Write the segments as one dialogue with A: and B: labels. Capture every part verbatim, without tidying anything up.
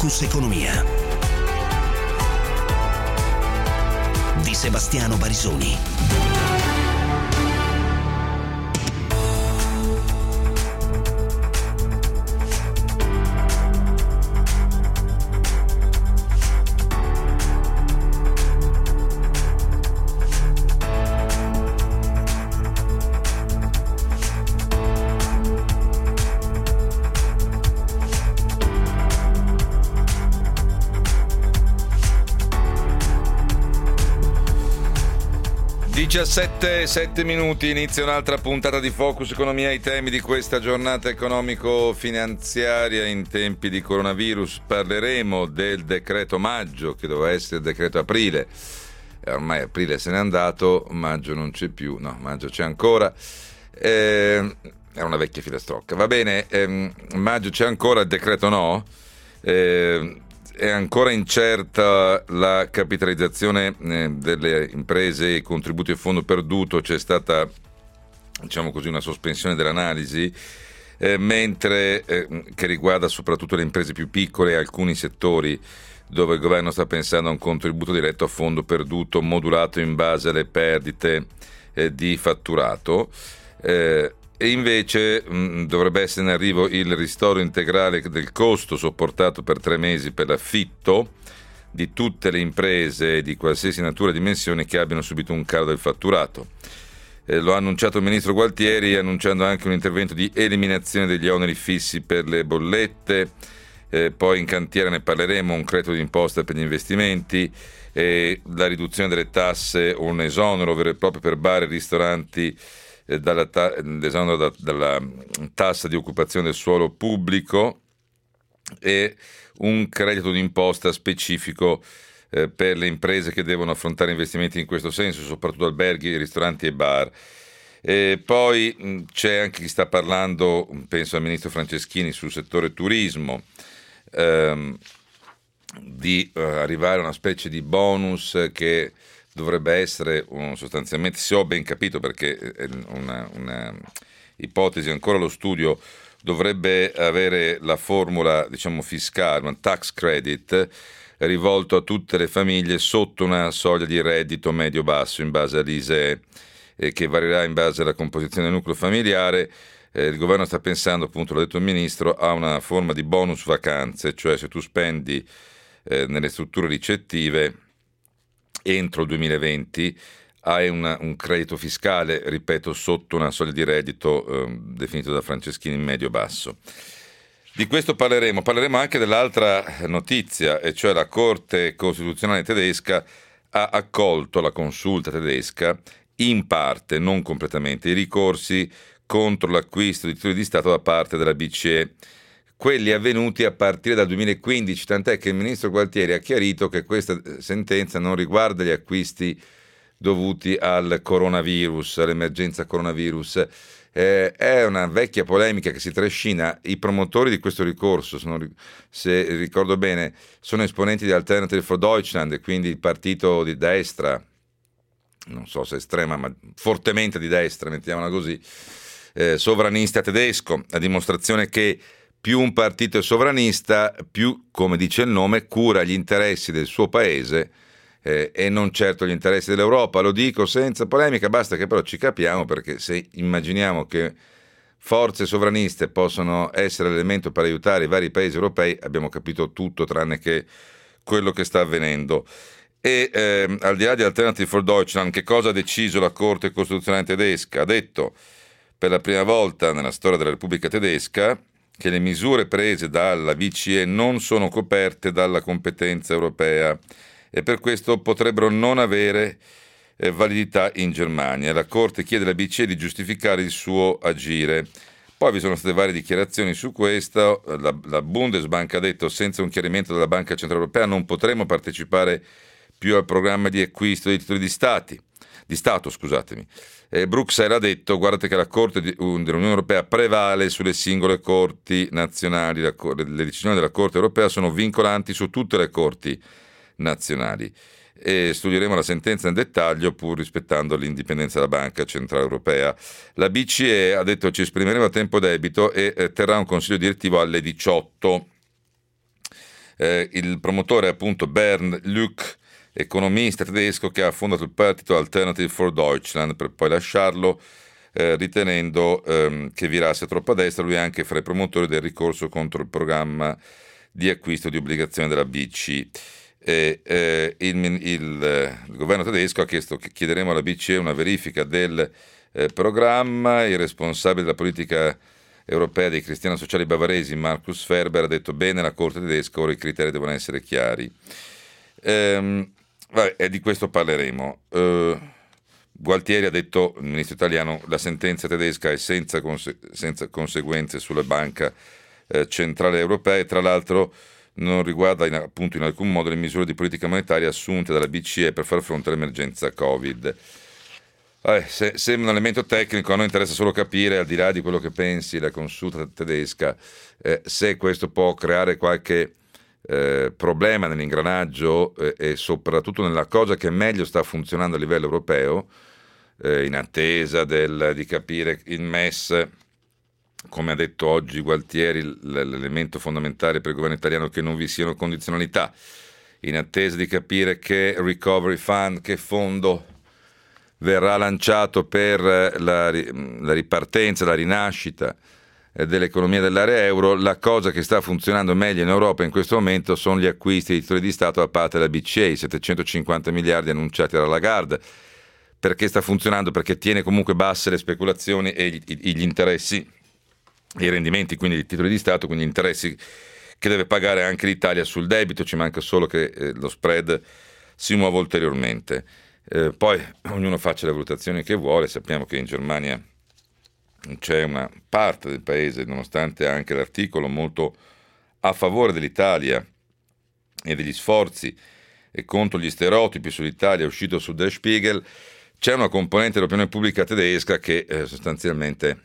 A: Focus Economia di Sebastiano Barisoni.
B: diciassette, sette minuti, inizia un'altra puntata di Focus Economia, i temi di questa giornata economico-finanziaria in tempi di coronavirus. Parleremo del decreto maggio, che doveva essere il decreto aprile, e ormai aprile se n'è andato, maggio non c'è più, no, maggio c'è ancora, eh, è una vecchia filastrocca, va bene, eh, maggio c'è ancora, il decreto no, eh, è ancora incerta la capitalizzazione eh, delle imprese, i contributi a fondo perduto, c'è stata, diciamo così, una sospensione dell'analisi, eh, mentre eh, che riguarda soprattutto le imprese più piccole e alcuni settori dove il governo sta pensando a un contributo diretto a fondo perduto modulato in base alle perdite eh, di fatturato. Eh, E invece mh, dovrebbe essere in arrivo il ristoro integrale del costo sopportato per tre mesi per l'affitto di tutte le imprese di qualsiasi natura e dimensione che abbiano subito un calo del fatturato. Eh, lo ha annunciato il ministro Gualtieri, annunciando anche un intervento di eliminazione degli oneri fissi per le bollette, eh, poi in cantiere ne parleremo, un credito d'imposta per gli investimenti, eh, la riduzione delle tasse, un esonero vero e proprio per bar e ristoranti, Dalla ta- l'esonero da- dalla tassa di occupazione del suolo pubblico e un credito d'imposta specifico eh, per le imprese che devono affrontare investimenti in questo senso, soprattutto alberghi, ristoranti e bar. E poi mh, c'è anche chi sta parlando, penso al ministro Franceschini, sul settore turismo, ehm, di eh, arrivare a una specie di bonus che dovrebbe essere un, sostanzialmente, se ho ben capito, perché è una, una ipotesi ancora allo studio, dovrebbe avere la formula, diciamo, fiscale, un tax credit rivolto a tutte le famiglie sotto una soglia di reddito medio-basso in base all'I S E E, eh, che varierà in base alla composizione del nucleo familiare. Eh, il governo sta pensando, appunto, l'ha detto il ministro, a una forma di bonus vacanze, cioè se tu spendi eh, nelle strutture ricettive entro il duemilaventi hai una, un credito fiscale, ripeto, sotto una soglia di reddito eh, definito da Franceschini medio-basso. Di questo parleremo. Parleremo anche dell'altra notizia, e cioè la Corte Costituzionale tedesca ha accolto la consulta tedesca in parte, non completamente, i ricorsi contro l'acquisto di titoli di Stato da parte della B C E, quelli avvenuti a partire dal duemilaquindici, tant'è che il ministro Gualtieri ha chiarito che questa sentenza non riguarda gli acquisti dovuti al coronavirus, all'emergenza coronavirus. Eh, è una vecchia polemica che si trascina. I promotori di questo ricorso, sono, se ricordo bene, sono esponenti di Alternative for Deutschland, quindi il partito di destra, non so se estrema, ma fortemente di destra, mettiamola così, eh, sovranista tedesco, a dimostrazione che più un partito è sovranista, più, come dice il nome, cura gli interessi del suo paese eh, e non certo gli interessi dell'Europa. Lo dico senza polemica, basta che però ci capiamo, perché se immaginiamo che forze sovraniste possono essere l'elemento per aiutare i vari paesi europei, abbiamo capito tutto tranne che quello che sta avvenendo. E eh, al di là di Alternative for Deutschland, che cosa ha deciso la Corte Costituzionale tedesca? Ha detto, per la prima volta nella storia della Repubblica Tedesca, che le misure prese dalla B C E non sono coperte dalla competenza europea e per questo potrebbero non avere eh, validità in Germania. La Corte chiede alla B C E di giustificare il suo agire. Poi vi sono state varie dichiarazioni su questo. La, la Bundesbank ha detto: senza un chiarimento della Banca Centrale Europea non potremo partecipare più al programma di acquisto dei titoli di Stati. Di Stato, scusatemi. Eh, Bruxelles ha detto: guardate che la Corte di, uh, dell'Unione Europea prevale sulle singole corti nazionali, la, le decisioni della Corte Europea sono vincolanti su tutte le corti nazionali. E studieremo la sentenza nel dettaglio, pur rispettando l'indipendenza della Banca Centrale Europea. La B C E ha detto: ci esprimeremo a tempo debito e eh, terrà un consiglio direttivo alle diciotto. Eh, il promotore è appunto Bernd Lück, economista tedesco che ha fondato il partito Alternative for Deutschland per poi lasciarlo, eh, ritenendo ehm, che virasse troppo a destra. Lui è anche fra i promotori del ricorso contro il programma di acquisto di obbligazioni della B C E. E, eh, il, il, il governo tedesco ha chiesto che chiederemo alla B C E una verifica del eh, programma. Il responsabile della politica europea dei cristiani sociali bavaresi, Markus Ferber, ha detto: bene, la Corte tedesca, ora i criteri devono essere chiari. Ehm, vabbè, e di questo parleremo. Eh, Gualtieri ha detto, il ministro italiano, la sentenza tedesca è senza, conse- senza conseguenze sulla banca eh, centrale europea e tra l'altro non riguarda in, appunto in alcun modo le misure di politica monetaria assunte dalla B C E per far fronte all'emergenza Covid. Eh, se, sembra un elemento tecnico, a noi interessa solo capire, al di là di quello che pensi la consulta tedesca, eh, se questo può creare qualche eh, problema nell'ingranaggio eh, e soprattutto nella cosa che meglio sta funzionando a livello europeo, eh, in attesa del, di capire il M E S, come ha detto oggi Gualtieri, l'elemento fondamentale per il governo italiano è che non vi siano condizionalità, in attesa di capire che Recovery Fund, che fondo verrà lanciato per la, la ripartenza, la rinascita eh, dell'economia dell'area euro. La cosa che sta funzionando meglio in Europa in questo momento sono gli acquisti di titoli di Stato da parte della B C E, i settecentocinquanta miliardi annunciati dalla Lagarde. Perché sta funzionando? Perché tiene comunque basse le speculazioni e gli, gli interessi, i rendimenti quindi di titoli di Stato, quindi interessi che deve pagare anche l'Italia sul debito. Ci manca solo che eh, lo spread si muova ulteriormente. Eh, poi ognuno faccia le valutazioni che vuole. Sappiamo che in Germania c'è una parte del paese, nonostante anche l'articolo molto a favore dell'Italia e degli sforzi e contro gli stereotipi sull'Italia, uscito su Der Spiegel, c'è una componente dell'opinione pubblica tedesca che eh, sostanzialmente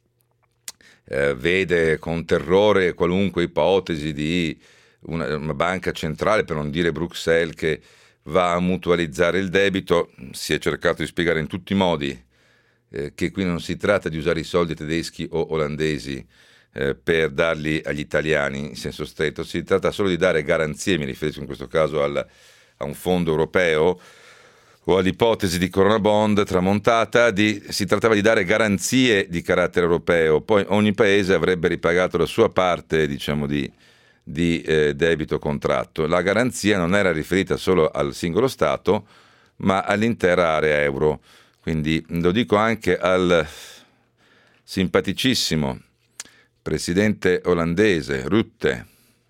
B: eh, vede con terrore qualunque ipotesi di una, una banca centrale, per non dire Bruxelles, che va a mutualizzare il debito. Si è cercato di spiegare in tutti i modi eh, che qui non si tratta di usare i soldi tedeschi o olandesi eh, per darli agli italiani in senso stretto, si tratta solo di dare garanzie, mi riferisco in questo caso al, a un fondo europeo o all'ipotesi di Corona Bond tramontata, di, si trattava di dare garanzie di carattere europeo, poi ogni paese avrebbe ripagato la sua parte, diciamo, di di eh, debito contratto. La garanzia non era riferita solo al singolo Stato, ma all'intera area euro. Quindi lo dico anche al simpaticissimo presidente olandese Rutte,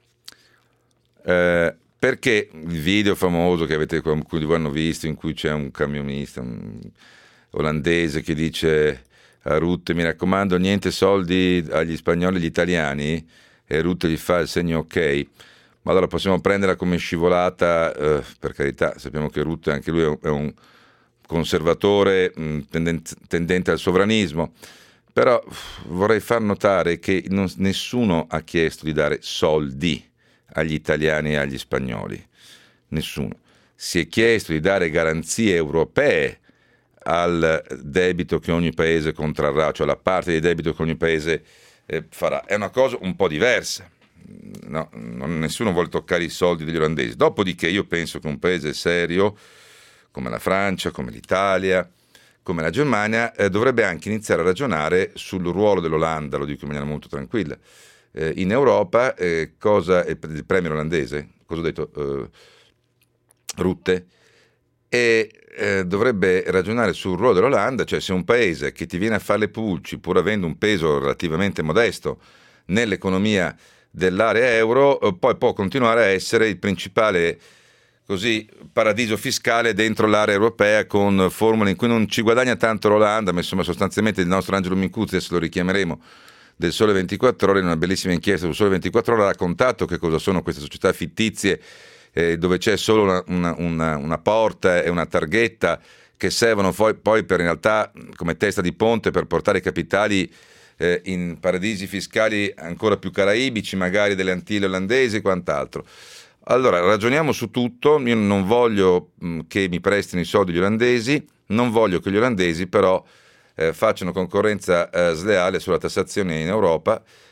B: eh, perché il video famoso che avete, alcuni di voi hanno visto, in cui c'è un camionista un olandese che dice a Rutte: mi raccomando, niente soldi agli spagnoli e agli italiani, e Rutte gli fa il segno ok. Ma allora possiamo prenderla come scivolata, eh, per carità, sappiamo che Rutte anche lui è un, è un conservatore mh, tendente, tendente al sovranismo, però uff, vorrei far notare che non, nessuno ha chiesto di dare soldi agli italiani e agli spagnoli, nessuno. Si è chiesto di dare garanzie europee al debito che ogni paese contrarrà, cioè la parte di debito che ogni paese Eh, farà. È una cosa un po' diversa, no, non, nessuno vuole toccare i soldi degli olandesi. Dopodiché io penso che un paese serio come la Francia, come l'Italia, come la Germania eh, dovrebbe anche iniziare a ragionare sul ruolo dell'Olanda, lo dico in maniera molto tranquilla, eh, in Europa. Eh, cosa è il premier olandese? Cosa ho detto? Eh, Rutte. E eh, dovrebbe ragionare sul ruolo dell'Olanda, cioè se un paese che ti viene a fare le pulci, pur avendo un peso relativamente modesto nell'economia dell'area euro, eh, poi può continuare a essere il principale così paradiso fiscale dentro l'area europea, con formule in cui non ci guadagna tanto l'Olanda, ma insomma sostanzialmente il nostro Angelo Mincuzzi, adesso lo richiameremo, del Sole ventiquattro Ore, in una bellissima inchiesta sul Sole ventiquattro Ore, ha raccontato che cosa sono queste società fittizie eh, dove c'è solo una, una, una, una porta e una targhetta che servono poi, poi per in realtà come testa di ponte per portare i capitali eh, in paradisi fiscali ancora più caraibici, magari delle Antille olandesi e quant'altro. Allora, ragioniamo su tutto. Io non voglio mh, che mi prestino i soldi gli olandesi, non voglio che gli olandesi però eh, facciano concorrenza eh, sleale sulla tassazione in Europa,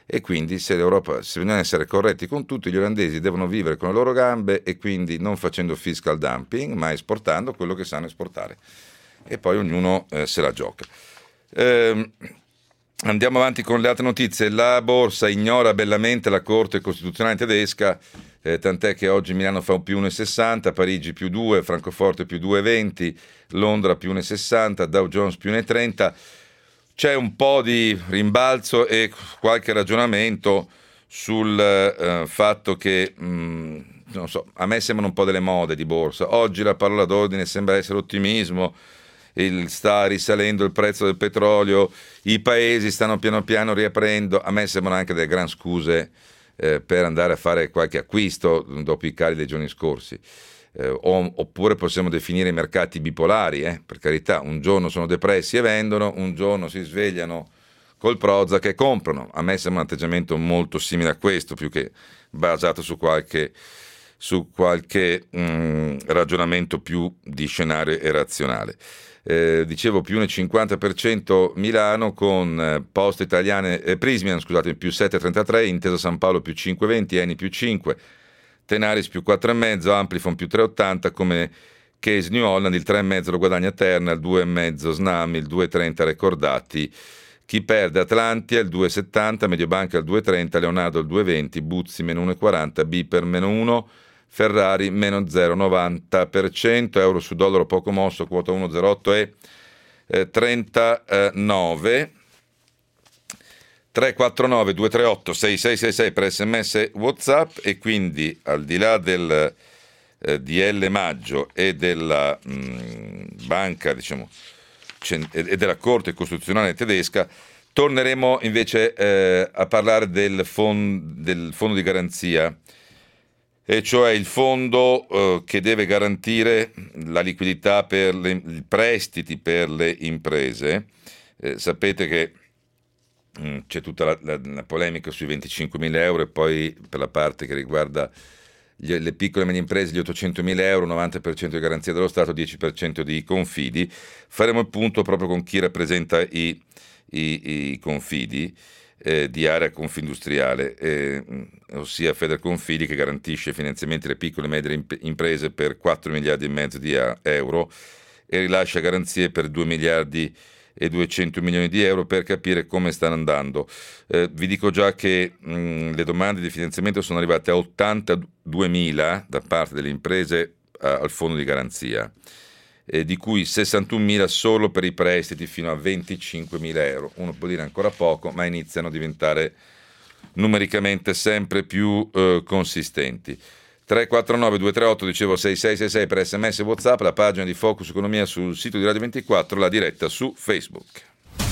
B: e quindi se l'Europa, se bisogna essere corretti con tutti, gli olandesi devono vivere con le loro gambe e quindi non facendo fiscal dumping, ma esportando quello che sanno esportare. E poi ognuno eh, se la gioca. Eh, andiamo avanti con le altre notizie. La borsa ignora bellamente la Corte Costituzionale tedesca, eh, tant'è che oggi Milano fa un più uno virgola sessanta, Parigi più due, Francoforte più due virgola venti, Londra più uno virgola sessanta, Dow Jones più uno virgola trenta. C'è un po' di rimbalzo e qualche ragionamento sul eh, fatto che, mh, non so, a me sembrano un po' delle mode di borsa. Oggi la parola d'ordine sembra essere ottimismo, il, sta risalendo il prezzo del petrolio, i paesi stanno piano piano riaprendo. A me sembrano anche delle gran scuse eh, per andare a fare qualche acquisto dopo i cali dei giorni scorsi. Eh, o, oppure possiamo definire i mercati bipolari, eh, per carità, un giorno sono depressi e vendono, un giorno si svegliano col Prozac e comprano. A me sembra un atteggiamento molto simile a questo, più che basato su qualche, su qualche mh, ragionamento più di scenario e razionale. Eh, dicevo più uno virgola cinquanta per cento Milano con eh, Poste Italiane, eh, Prismian scusate, più sette virgola trentatré, Intesa San Paolo più cinque virgola venti, Eni più cinque, Tenaris più quattro virgola cinque, Amplifon più tre virgola ottanta, come Case New Holland il tre virgola cinque lo guadagna Terna, il due virgola cinque Snam, il due virgola trenta Recordati, chi perde Atlantia il due virgola settanta, Mediobanca il due virgola trenta, Leonardo il due virgola venti, Buzzi meno uno virgola quaranta, Biper meno uno, Ferrari meno zero virgola novanta per cento, euro su dollaro poco mosso, quota uno virgola zero otto e eh, trentanove. tre quattro nove due tre otto sei sei sei sei per sms WhatsApp. E quindi al di là del eh, D L Maggio e della mh, banca, diciamo, cen- e della Corte Costituzionale tedesca, torneremo invece eh, a parlare del, fond- del fondo di garanzia, e cioè il fondo eh, che deve garantire la liquidità per le, i prestiti per le imprese. Eh, sapete che c'è tutta la, la, la polemica sui venticinquemila euro e poi per la parte che riguarda gli, le piccole e medie imprese gli ottocentomila euro, novanta per cento di garanzia dello Stato, dieci per cento di confidi. Faremo il punto proprio con chi rappresenta i, i, i confidi eh, di area confindustriale, eh, ossia Federconfidi, che garantisce finanziamenti alle piccole e medie imprese per quattro miliardi e mezzo di euro e rilascia garanzie per due miliardi e duecento milioni di euro, per capire come stanno andando. Eh, vi dico già che mh, le domande di finanziamento sono arrivate a ottantaduemila da parte delle imprese a, al fondo di garanzia, eh, di cui sessantunomila solo per i prestiti fino a venticinquemila euro. Uno può dire ancora poco, ma iniziano a diventare numericamente sempre più eh, consistenti. tre quattro nove due tre otto, dicevo sei sei sei sei per sms e WhatsApp, la pagina di Focus Economia sul sito di Radio ventiquattro, la diretta su Facebook.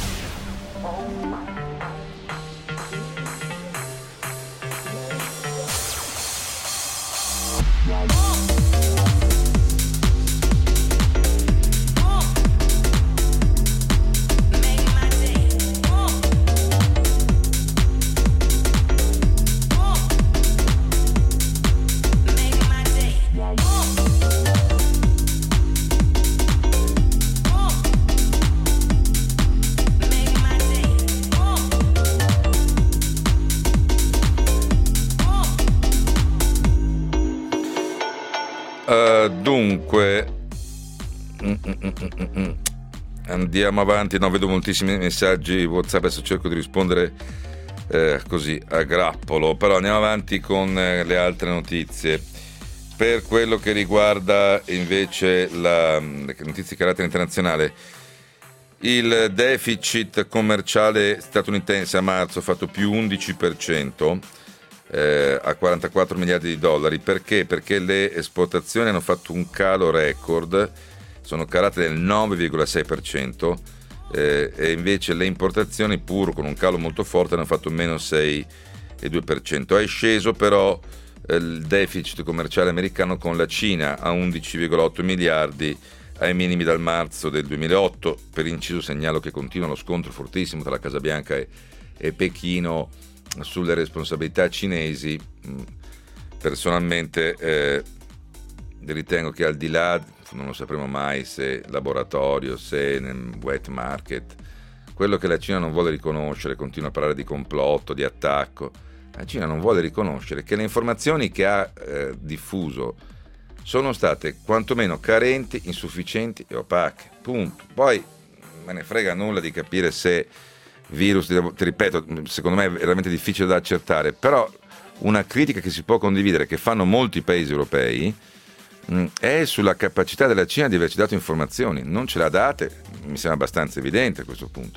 B: Uh, dunque mm, mm, mm, mm. andiamo avanti. No, vedo moltissimi messaggi WhatsApp, adesso cerco di rispondere eh, così a grappolo, però andiamo avanti con eh, le altre notizie. Per quello che riguarda invece la, le notizie di carattere internazionale, il deficit commerciale statunitense a marzo ha fatto più undici per cento, Eh, a quarantaquattro miliardi di dollari. Perché? Perché le esportazioni hanno fatto un calo record, sono calate del nove virgola sei per cento, eh, e invece le importazioni, pur con un calo molto forte, hanno fatto meno sei virgola due per cento. È sceso però eh, il deficit commerciale americano con la Cina a undici virgola otto miliardi, ai minimi dal marzo del duemilaotto. Per inciso segnalo che continua lo scontro fortissimo tra la Casa Bianca e, e Pechino sulle responsabilità cinesi. Personalmente eh, ritengo che, al di là, non lo sapremo mai se laboratorio, se nel wet market, quello che la Cina non vuole riconoscere, continua a parlare di complotto, di attacco. La Cina non vuole riconoscere che le informazioni che ha eh, diffuso sono state quantomeno carenti, insufficienti e opache. Punto. Poi me ne frega nulla di capire se virus, ti ripeto, secondo me è veramente difficile da accertare, però una critica che si può condividere, che fanno molti paesi europei, mh, è sulla capacità della Cina di averci dato informazioni. Non ce l'ha date, mi sembra abbastanza evidente a questo punto.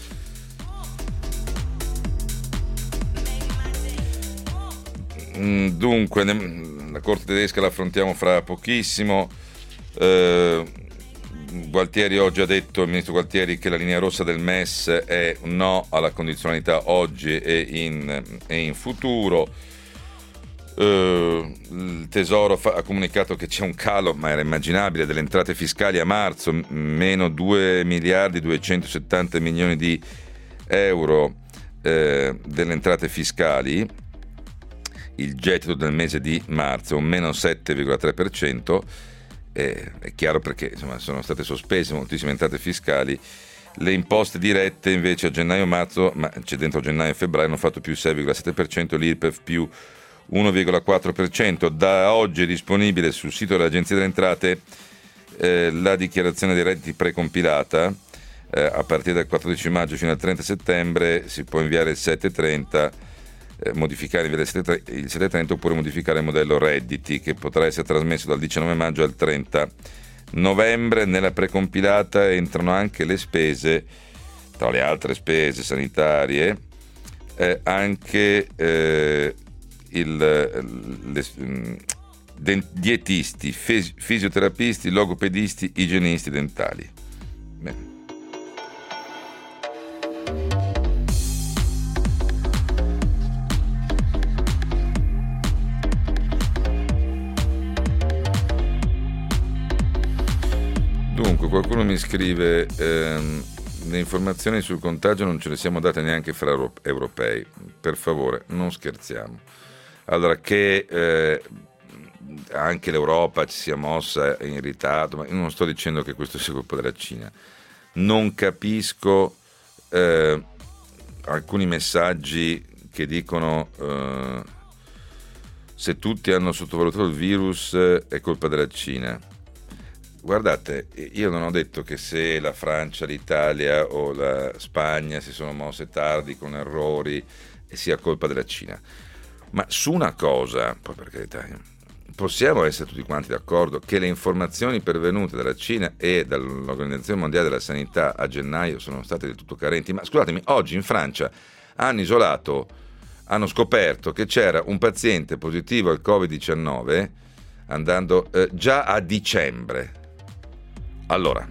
B: Dunque, la Corte tedesca la affrontiamo fra pochissimo. Eh, Gualtieri oggi ha detto, il ministro Gualtieri, che la linea rossa del M E S è un no alla condizionalità oggi e in, e in futuro. Eh, il Tesoro fa, ha comunicato che c'è un calo, ma era immaginabile, delle entrate fiscali a marzo, meno due miliardi duecentosettanta milioni di euro eh, delle entrate fiscali. Il gettito del mese di marzo è un meno sette virgola tre per cento, eh, è chiaro perché insomma, sono state sospese moltissime entrate fiscali. Le imposte dirette invece a gennaio-marzo, ma c'è dentro gennaio e febbraio, hanno fatto più sei virgola sette per cento, l'I R P E F più uno virgola quattro per cento. Da oggi è disponibile sul sito dell'Agenzia delle Entrate eh, la dichiarazione dei redditi precompilata, eh, a partire dal quattordici maggio fino al trenta settembre, si può inviare il sette trenta, Eh, modificare il sette trenta oppure modificare il modello redditi, che potrà essere trasmesso dal diciannove maggio al trenta novembre. Nella precompilata entrano anche le spese, tra le altre spese sanitarie, eh, anche eh, il, le, le, dietisti, fisi, fisioterapisti, logopedisti, igienisti dentali. Bene. Dunque, qualcuno mi scrive ehm, le informazioni sul contagio non ce le siamo date neanche fra europei, per favore non scherziamo. Allora, che eh, anche l'Europa ci sia mossa in ritardo, ma io non sto dicendo che questo sia colpa della Cina, non capisco eh, alcuni messaggi che dicono eh, se tutti hanno sottovalutato il virus è colpa della Cina. Guardate, io non ho detto che se la Francia, l'Italia o la Spagna si sono mosse tardi con errori sia colpa della Cina, ma su una cosa, poi per carità, possiamo essere tutti quanti d'accordo che le informazioni pervenute dalla Cina e dall'Organizzazione Mondiale della Sanità a gennaio sono state del tutto carenti. Ma scusatemi, oggi in Francia hanno isolato, hanno scoperto che c'era un paziente positivo al covid diciannove andando eh, già a dicembre. Allora,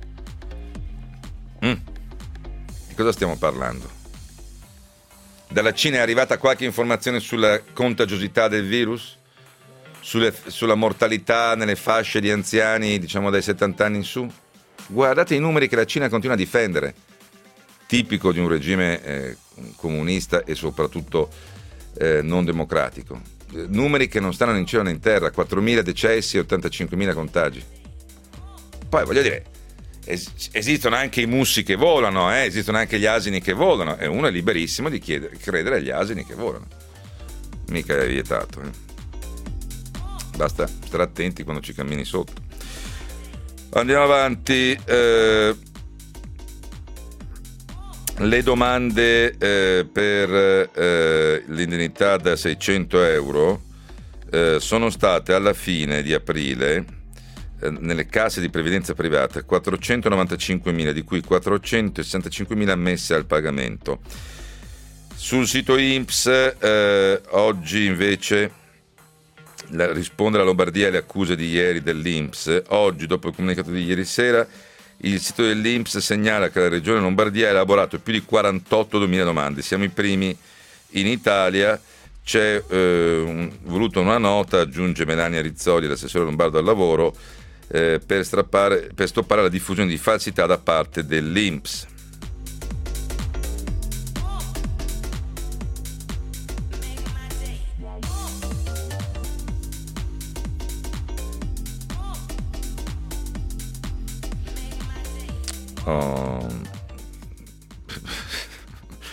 B: mm, di cosa stiamo parlando? Dalla Cina è arrivata qualche informazione sulla contagiosità del virus? Sulle, sulla mortalità nelle fasce di anziani, diciamo dai settanta anni in su? Guardate i numeri che la Cina continua a difendere, tipico di un regime eh, comunista e soprattutto eh, non democratico. Numeri che non stanno né in cielo né in terra, quattromila decessi e ottantacinquemila contagi. Poi voglio dire, es- esistono anche i mussi che volano, eh? Esistono anche gli asini che volano, e uno è liberissimo di chiedere, credere agli asini che volano. Mica è vietato, eh? Basta stare attenti quando ci cammini sotto. Andiamo avanti. Eh, le domande eh, per eh, l'indennità da seicento euro eh, sono state alla fine di aprile nelle casse di previdenza privata quattrocentonovantacinquemila, di cui quattrocentosessantacinquemila ammesse al pagamento. Sul sito I N P S eh, oggi invece la, risponde la Lombardia alle accuse di ieri dell'I N P S. Oggi, dopo il comunicato di ieri sera, il sito dell'I N P S segnala che la regione Lombardia ha elaborato più di quarantottomila domande. Siamo i primi in Italia. C'è eh, un, voluto una nota, aggiunge Melania Rizzoli, l'assessore lombardo al lavoro, eh, per, strappare, per stoppare la diffusione di falsità da parte dell'I N P S. Oh,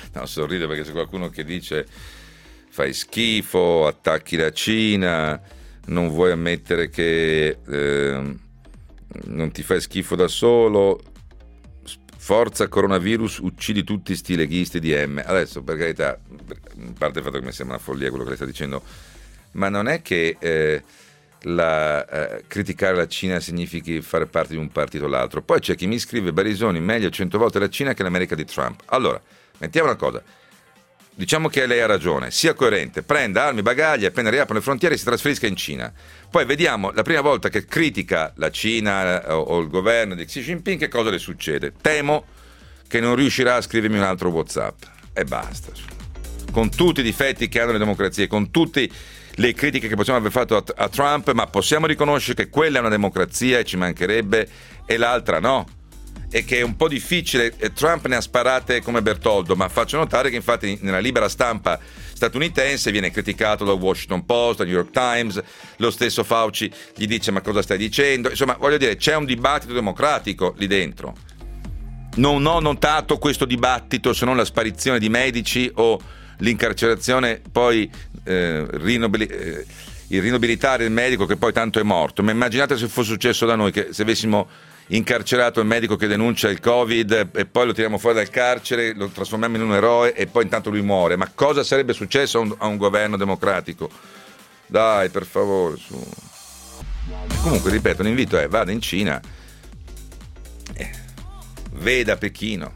B: No, sorrido perché c'è qualcuno che dice fai schifo, attacchi la Cina, non vuoi ammettere che eh, non ti fai schifo da solo, forza coronavirus, uccidi tutti sti leghisti di M. Adesso, per carità, a parte il fatto che mi sembra una follia quello che lei sta dicendo, ma non è che eh, la, eh, criticare la Cina significhi fare parte di un partito o l'altro. Poi c'è chi mi scrive: Barisoni, meglio cento volte la Cina che l'America di Trump. Allora, mettiamo una cosa, diciamo che lei ha ragione, sia coerente, prenda armi, bagagli, appena riaprono le frontiere si trasferisca in Cina. Poi vediamo la prima volta che critica la Cina o, o il governo di Xi Jinping, che cosa le succede. Temo che non riuscirà a scrivermi un altro WhatsApp e basta, con tutti i difetti che hanno le democrazie, con tutte le critiche che possiamo aver fatto a, a Trump, ma possiamo riconoscere che quella è una democrazia e ci mancherebbe, e l'altra no, e che è un po' difficile. Trump ne ha sparate come Bertoldo, ma faccio notare che infatti nella libera stampa statunitense viene criticato dal Washington Post, dal New York Times, lo stesso Fauci gli dice ma cosa stai dicendo, insomma voglio dire c'è un dibattito democratico lì dentro. Non ho notato questo dibattito se non la sparizione di medici o l'incarcerazione, poi eh, rinobili- eh, il rinobilitare il medico che poi tanto è morto. Ma immaginate se fosse successo da noi, che se avessimo incarcerato il medico che denuncia il Covid e poi lo tiriamo fuori dal carcere, lo trasformiamo in un eroe e poi intanto lui muore. Ma cosa sarebbe successo a un, a un governo democratico? Dai, per favore, su. Comunque, ripeto, l'invito è: vada in Cina, eh, veda Pechino.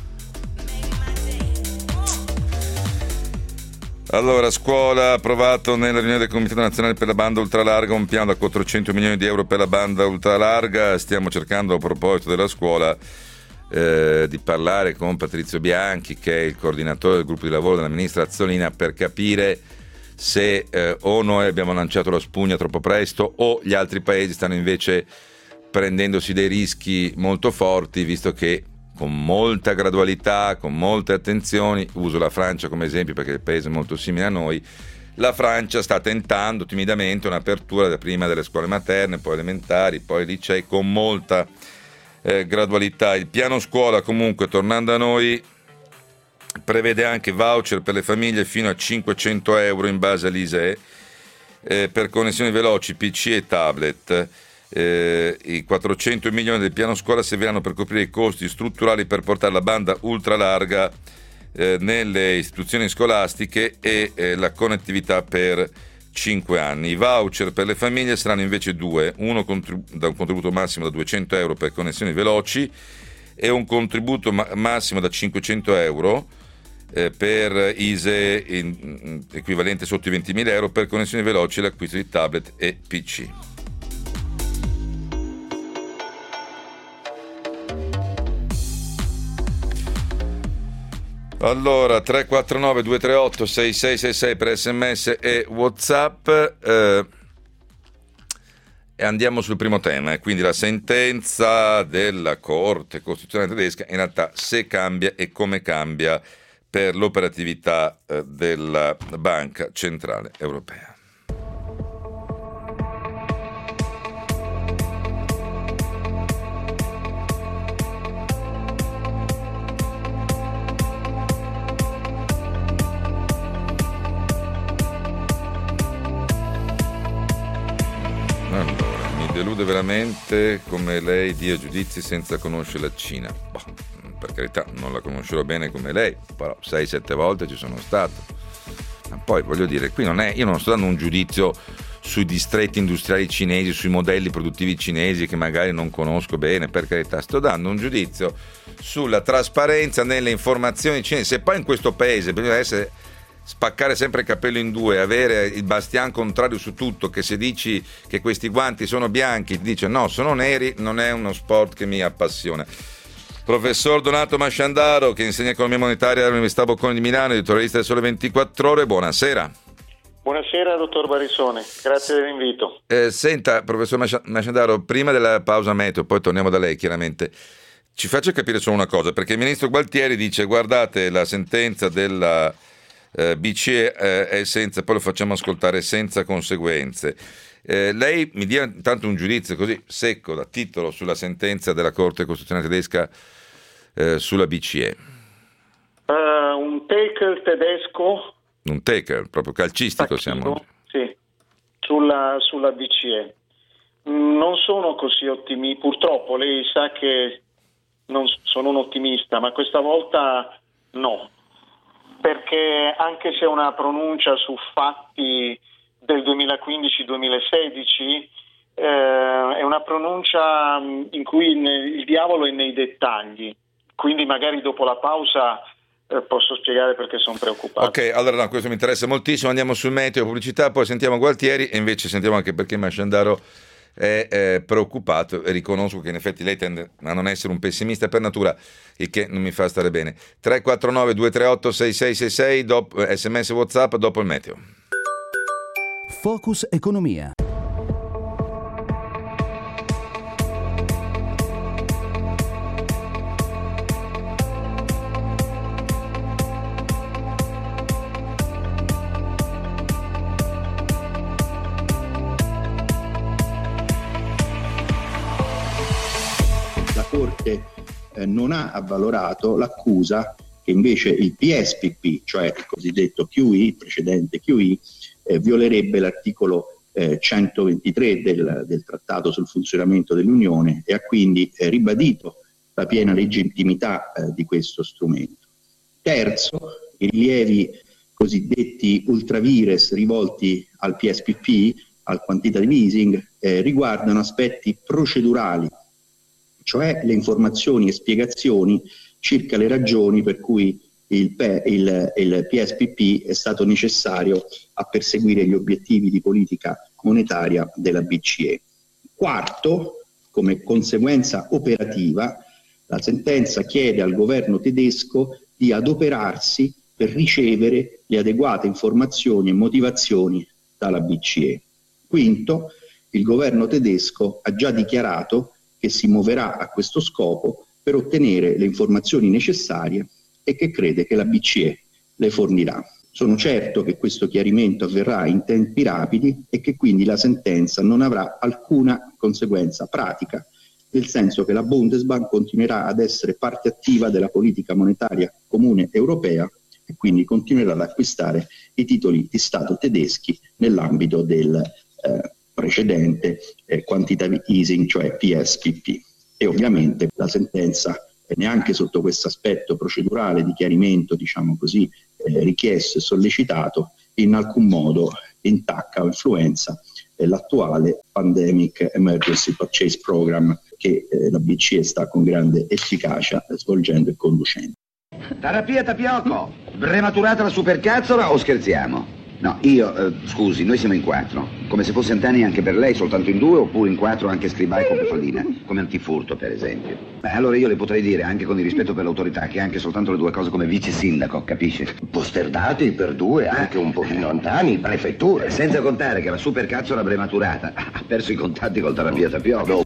B: Allora, scuola, approvato nella riunione del Comitato Nazionale per la Banda Ultralarga un piano da quattrocento milioni di euro per la banda ultralarga. Stiamo cercando, a proposito della scuola, eh, di parlare con Patrizio Bianchi, che è il coordinatore del gruppo di lavoro della ministra Azzolina, per capire se eh, o noi abbiamo lanciato la spugna troppo presto o gli altri paesi stanno invece prendendosi dei rischi molto forti, visto che con molta gradualità, con molte attenzioni, uso la Francia come esempio perché è un paese molto simile a noi, la Francia sta tentando timidamente un'apertura da prima delle scuole materne, poi elementari, poi licei, con molta eh, gradualità. Il piano scuola, comunque, tornando a noi, prevede anche voucher per le famiglie fino a cinquecento euro in base all'I S E E eh, per connessioni veloci, P C e tablet. Eh, I quattrocento milioni del piano scuola serviranno per coprire i costi strutturali per portare la banda ultralarga eh, nelle istituzioni scolastiche e eh, la connettività per cinque anni. I voucher per le famiglie saranno invece due, uno contrib- da un contributo massimo da duecento euro per connessioni veloci e un contributo ma- massimo da cinquecento euro eh, per I S E E in, in, equivalente sotto i ventimila euro per connessioni veloci e l'acquisto di tablet e P C. Allora, tre quattro nove due tre otto sei sei sei sei per sms e WhatsApp. Eh, e andiamo sul primo tema, eh, quindi la sentenza della Corte Costituzionale tedesca, in realtà se cambia e come cambia per l'operatività eh, della Banca Centrale Europea. Allora, mi delude veramente come lei dia giudizi senza conoscere la Cina. Boh, per carità, non la conoscerò bene come lei, però sei sette volte ci sono stato. Ma poi voglio dire, qui non è, io non sto dando un giudizio sui distretti industriali cinesi, sui modelli produttivi cinesi che magari non conosco bene, per carità, sto dando un giudizio sulla trasparenza nelle informazioni cinesi. Se poi in questo paese bisogna essere spaccare sempre il capello in due, avere il bastian contrario su tutto, che se dici che questi guanti sono bianchi ti dice no, sono neri, non è uno sport che mi appassiona. Professor Donato Masciandaro, che insegna economia monetaria all'Università Bocconi di Milano, editorialista del Sole ventiquattro Ore, buonasera.
C: Buonasera dottor Barisoni, grazie dell'invito.
B: Eh, senta, professor Masciandaro, prima della pausa meteo, poi torniamo da lei chiaramente, ci faccia capire solo una cosa, perché il ministro Gualtieri dice guardate la sentenza della Uh, B C E uh, è senza, poi lo facciamo ascoltare, senza conseguenze. Uh, lei mi dia intanto un giudizio così secco da titolo sulla sentenza della Corte Costituzionale tedesca uh, sulla B C E.
C: Uh, un tackle tedesco.
B: Un tackle, proprio calcistico siamo.
C: Sì, sulla, sulla B C E. Non sono così ottimista, purtroppo lei sa che non sono un ottimista, ma questa volta no, perché anche se è una pronuncia su fatti del duemilaquindici duemilasedici, eh, è una pronuncia in cui il diavolo è nei dettagli, quindi magari dopo la pausa eh, posso spiegare perché sono preoccupato.
B: Ok, allora no, questo mi interessa moltissimo, andiamo sul meteo, pubblicità, poi sentiamo Gualtieri e invece sentiamo anche perché Masciandaro è eh, preoccupato, e riconosco che in effetti lei tende a non essere un pessimista per natura, il che non mi fa stare bene. Tre quattro nove due tre otto sei sei sei sei, dopo, eh, sms WhatsApp dopo il meteo.
A: Focus Economia.
D: Corte eh, non ha avvalorato l'accusa che invece il P S P P, cioè il cosiddetto Q I, il precedente Q I, eh, violerebbe l'articolo eh, centoventitré del, del Trattato sul funzionamento dell'Unione e ha quindi eh, ribadito la piena legittimità eh, di questo strumento. Terzo, i rilievi cosiddetti ultravires rivolti al P S P P, al quantitative easing, eh, riguardano aspetti procedurali, cioè le informazioni e spiegazioni circa le ragioni per cui il, il, il P S P P è stato necessario a perseguire gli obiettivi di politica monetaria della B C E. Quarto, come conseguenza operativa, la sentenza chiede al governo tedesco di adoperarsi per ricevere le adeguate informazioni e motivazioni dalla B C E. Quinto, il governo tedesco ha già dichiarato che si muoverà a questo scopo per ottenere le informazioni necessarie e che crede che la B C E le fornirà. Sono certo che questo chiarimento avverrà in tempi rapidi e che quindi la sentenza non avrà alcuna conseguenza pratica, nel senso che la Bundesbank continuerà ad essere parte attiva della politica monetaria comune europea e quindi continuerà ad acquistare i titoli di Stato tedeschi nell'ambito del eh, precedente eh, quantitative easing, cioè P S P P. E ovviamente la sentenza eh, neanche sotto questo aspetto procedurale di chiarimento, diciamo così, eh, richiesto e sollecitato, in alcun modo intacca o influenza eh, l'attuale Pandemic Emergency Purchase Program che eh, la B C E sta con grande efficacia eh, svolgendo e conducendo.
E: Terapia tapioco, prematurata la supercazzola o scherziamo? No, io, eh, scusi, noi siamo in quattro. Come se fosse Antani anche per lei, soltanto in due, oppure in quattro anche Scribai con Pefallina, come antifurto per esempio. Beh, allora io le potrei dire, anche con il rispetto per l'autorità, che anche soltanto le due cose come vice sindaco, capisce?
F: Posterdati per due, anche un pochino Antani, prefettura.
E: Senza contare che la supercazzola prematurata ha perso i contatti col terapia tapioco.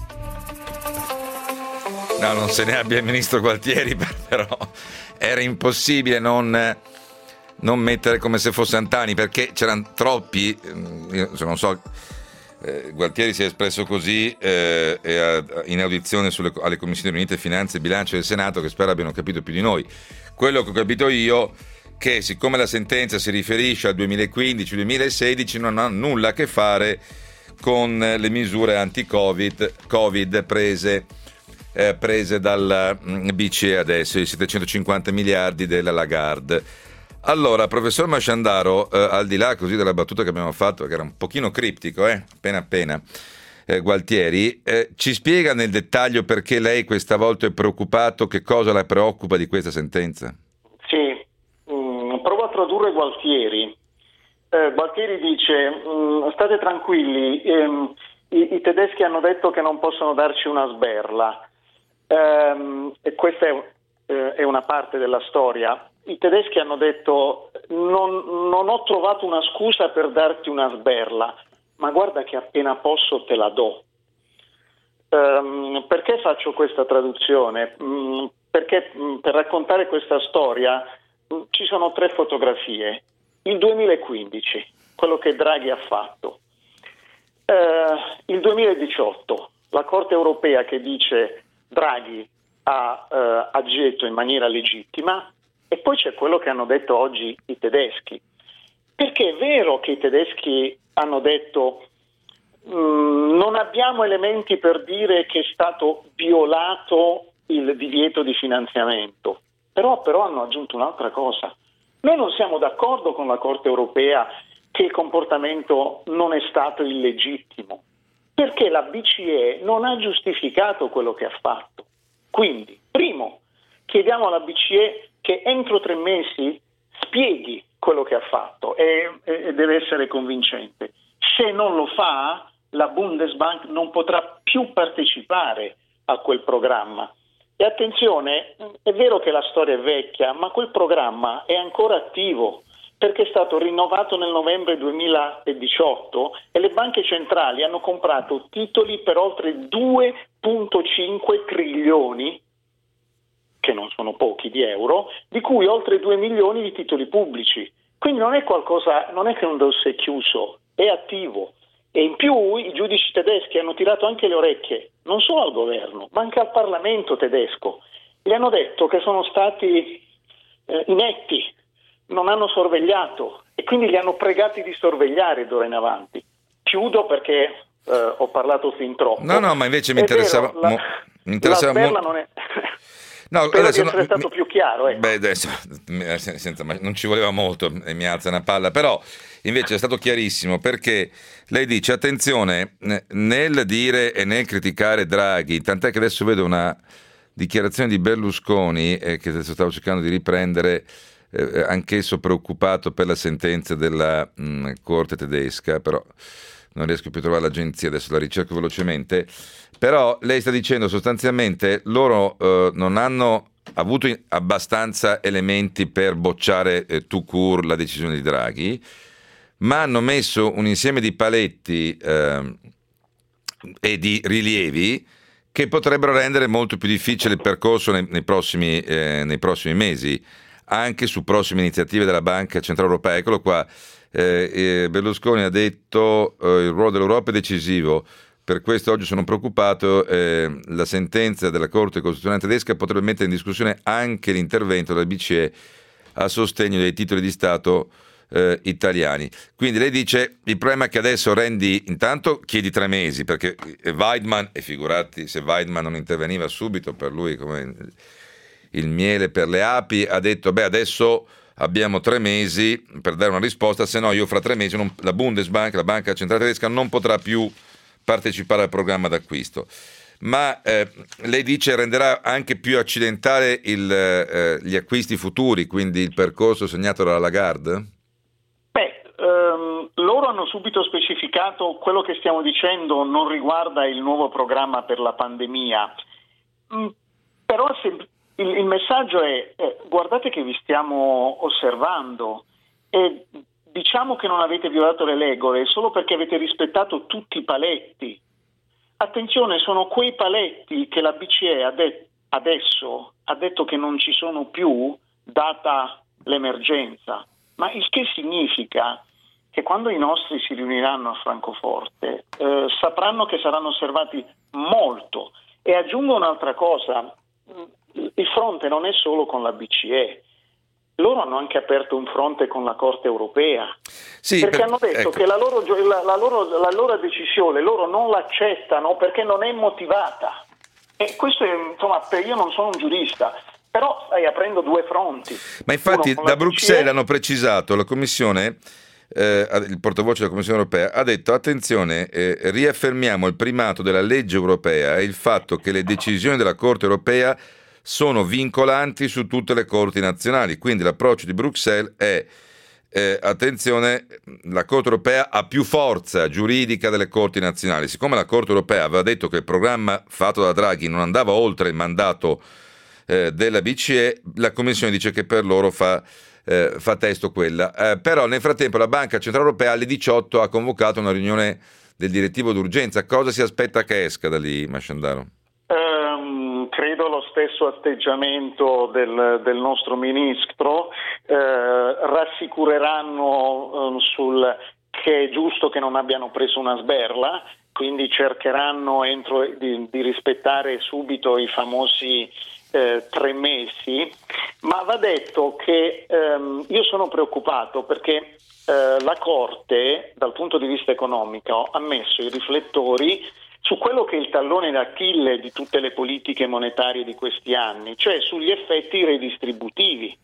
B: No, non se ne abbia il ministro Gualtieri, però era impossibile non... non mettere come se fosse Antani, perché c'erano troppi, io non so, eh, Gualtieri si è espresso così eh, e a, in audizione sulle, alle commissioni riunite Finanze e Bilancio del Senato, che spero abbiano capito più di noi. Quello che ho capito io, che siccome la sentenza si riferisce al duemilaquindici duemilasedici, non ha nulla a che fare con le misure anti-Covid Covid prese eh, prese dalla B C E adesso, i settecentocinquanta miliardi della Lagarde. Allora, professor Masciandaro, eh, al di là così della battuta che abbiamo fatto, che era un pochino criptico, eh, appena appena, eh, Gualtieri, eh, ci spiega nel dettaglio perché lei questa volta è preoccupato, che cosa la preoccupa di questa sentenza?
C: Sì, mh, provo a tradurre Gualtieri. Eh, Gualtieri dice, mh, state tranquilli, ehm, i, i tedeschi hanno detto che non possono darci una sberla, ehm, e questa è, eh, è una parte della storia. I tedeschi hanno detto non, non ho trovato una scusa per darti una sberla, ma guarda che appena posso te la do. Um, perché faccio questa traduzione? Um, perché um, per raccontare questa storia um, ci sono tre fotografie. Il duemilaquindici, quello che Draghi ha fatto. Uh, il duemiladiciotto, la Corte europea che dice Draghi ha uh, agito in maniera legittima. E poi c'è quello che hanno detto oggi i tedeschi, perché è vero che i tedeschi hanno detto mh, non abbiamo elementi per dire che è stato violato il divieto di finanziamento, però, però hanno aggiunto un'altra cosa. Noi non siamo d'accordo con la Corte europea che il comportamento non è stato illegittimo, perché la B C E non ha giustificato quello che ha fatto. Quindi, primo, chiediamo alla B C E che entro tre mesi spieghi quello che ha fatto e, e deve essere convincente. Se non lo fa, la Bundesbank non potrà più partecipare a quel programma. E attenzione, è vero che la storia è vecchia, ma quel programma è ancora attivo, perché è stato rinnovato nel novembre duemiladiciotto e le banche centrali hanno comprato titoli per oltre due virgola cinque trilioni, che non sono pochi, di euro, di cui oltre due milioni di titoli pubblici. Quindi non è qualcosa, non è che un dossier è chiuso, è attivo. E in più i giudici tedeschi hanno tirato anche le orecchie, non solo al governo, ma anche al Parlamento tedesco. Gli hanno detto che sono stati eh, inetti, non hanno sorvegliato e quindi li hanno pregati di sorvegliare d'ora in avanti. Chiudo perché eh, ho parlato fin troppo.
B: No, no, ma invece mi interessava...
C: Vero, la,
B: mo, mi interessava
C: la sberla
B: mo...
C: non è...
B: No,
C: Spero
B: adesso
C: di essere
B: no,
C: stato
B: mi,
C: più chiaro. Ecco.
B: Beh, adesso, senza, non ci voleva molto e mi alza una palla, però invece è stato chiarissimo, perché lei dice attenzione nel dire e nel criticare Draghi, tant'è che adesso vedo una dichiarazione di Berlusconi eh, che adesso stavo cercando di riprendere, eh, anch'esso preoccupato per la sentenza della mh, Corte tedesca, però non riesco più a trovare l'agenzia, adesso la ricerco velocemente. Però lei sta dicendo sostanzialmente loro eh, non hanno avuto abbastanza elementi per bocciare eh, tout court la decisione di Draghi, ma hanno messo un insieme di paletti eh, e di rilievi che potrebbero rendere molto più difficile il percorso nei, nei, prossimi, eh, nei prossimi mesi, anche su prossime iniziative della Banca Centrale Europea. Eccolo qua, eh, eh, Berlusconi ha detto eh, il ruolo dell'Europa è decisivo. Per questo oggi sono preoccupato, eh, la sentenza della Corte Costituzionale tedesca potrebbe mettere in discussione anche l'intervento della B C E a sostegno dei titoli di Stato eh, italiani. Quindi lei dice il problema è che adesso rendi, intanto chiedi tre mesi, perché Weidmann, e figurati se Weidmann non interveniva subito, per lui come il miele per le api, ha detto beh adesso abbiamo tre mesi per dare una risposta, se no io fra tre mesi non, la Bundesbank, la Banca Centrale Tedesca, non potrà più partecipare al programma d'acquisto. Ma eh, lei dice renderà anche più accidentale il, eh, gli acquisti futuri, quindi il percorso segnato dalla Lagarde?
C: Beh, ehm, loro hanno subito specificato quello che stiamo dicendo non riguarda il nuovo programma per la pandemia, mm, però se, il, il messaggio è eh, guardate che vi stiamo osservando e diciamo che non avete violato le regole solo perché avete rispettato tutti i paletti. Attenzione, sono quei paletti che la B C E ha de- adesso ha detto che non ci sono più, data l'emergenza. Ma il che significa che quando i nostri si riuniranno a Francoforte eh, sapranno che saranno osservati molto. E aggiungo un'altra cosa, il fronte non è solo con la B C E. Loro hanno anche aperto un fronte con la Corte europea, sì, perché per, hanno detto ecco. che la loro, la, la, loro, la loro decisione loro non l'accettano perché non è motivata. E questo è, insomma, io non sono un giurista, però stai aprendo due fronti.
B: Ma infatti da Bruxelles B C E hanno precisato, la Commissione, eh, il portavoce della Commissione europea ha detto attenzione, eh, riaffermiamo il primato della legge europea e il fatto che le decisioni della Corte europea sono vincolanti su tutte le corti nazionali. Quindi l'approccio di Bruxelles è eh, attenzione, la Corte europea ha più forza giuridica delle corti nazionali. Siccome la Corte europea aveva detto che il programma fatto da Draghi non andava oltre il mandato eh, della B C E, la Commissione dice che per loro fa, eh, fa testo quella. Eh, però nel frattempo la Banca Centrale Europea alle diciotto ha convocato una riunione del direttivo d'urgenza. Cosa si aspetta che esca da lì, Masciandaro?
C: Credo lo stesso atteggiamento del, del nostro ministro, eh, rassicureranno eh, sul che è giusto che non abbiano preso una sberla, quindi cercheranno entro di, di rispettare subito i famosi eh, tre mesi, ma va va detto che ehm, io sono preoccupato perché eh, la Corte, dal punto di vista economico, ha messo i riflettori su quello che è il tallone d'Achille di tutte le politiche monetarie di questi anni, cioè sugli effetti redistributivi.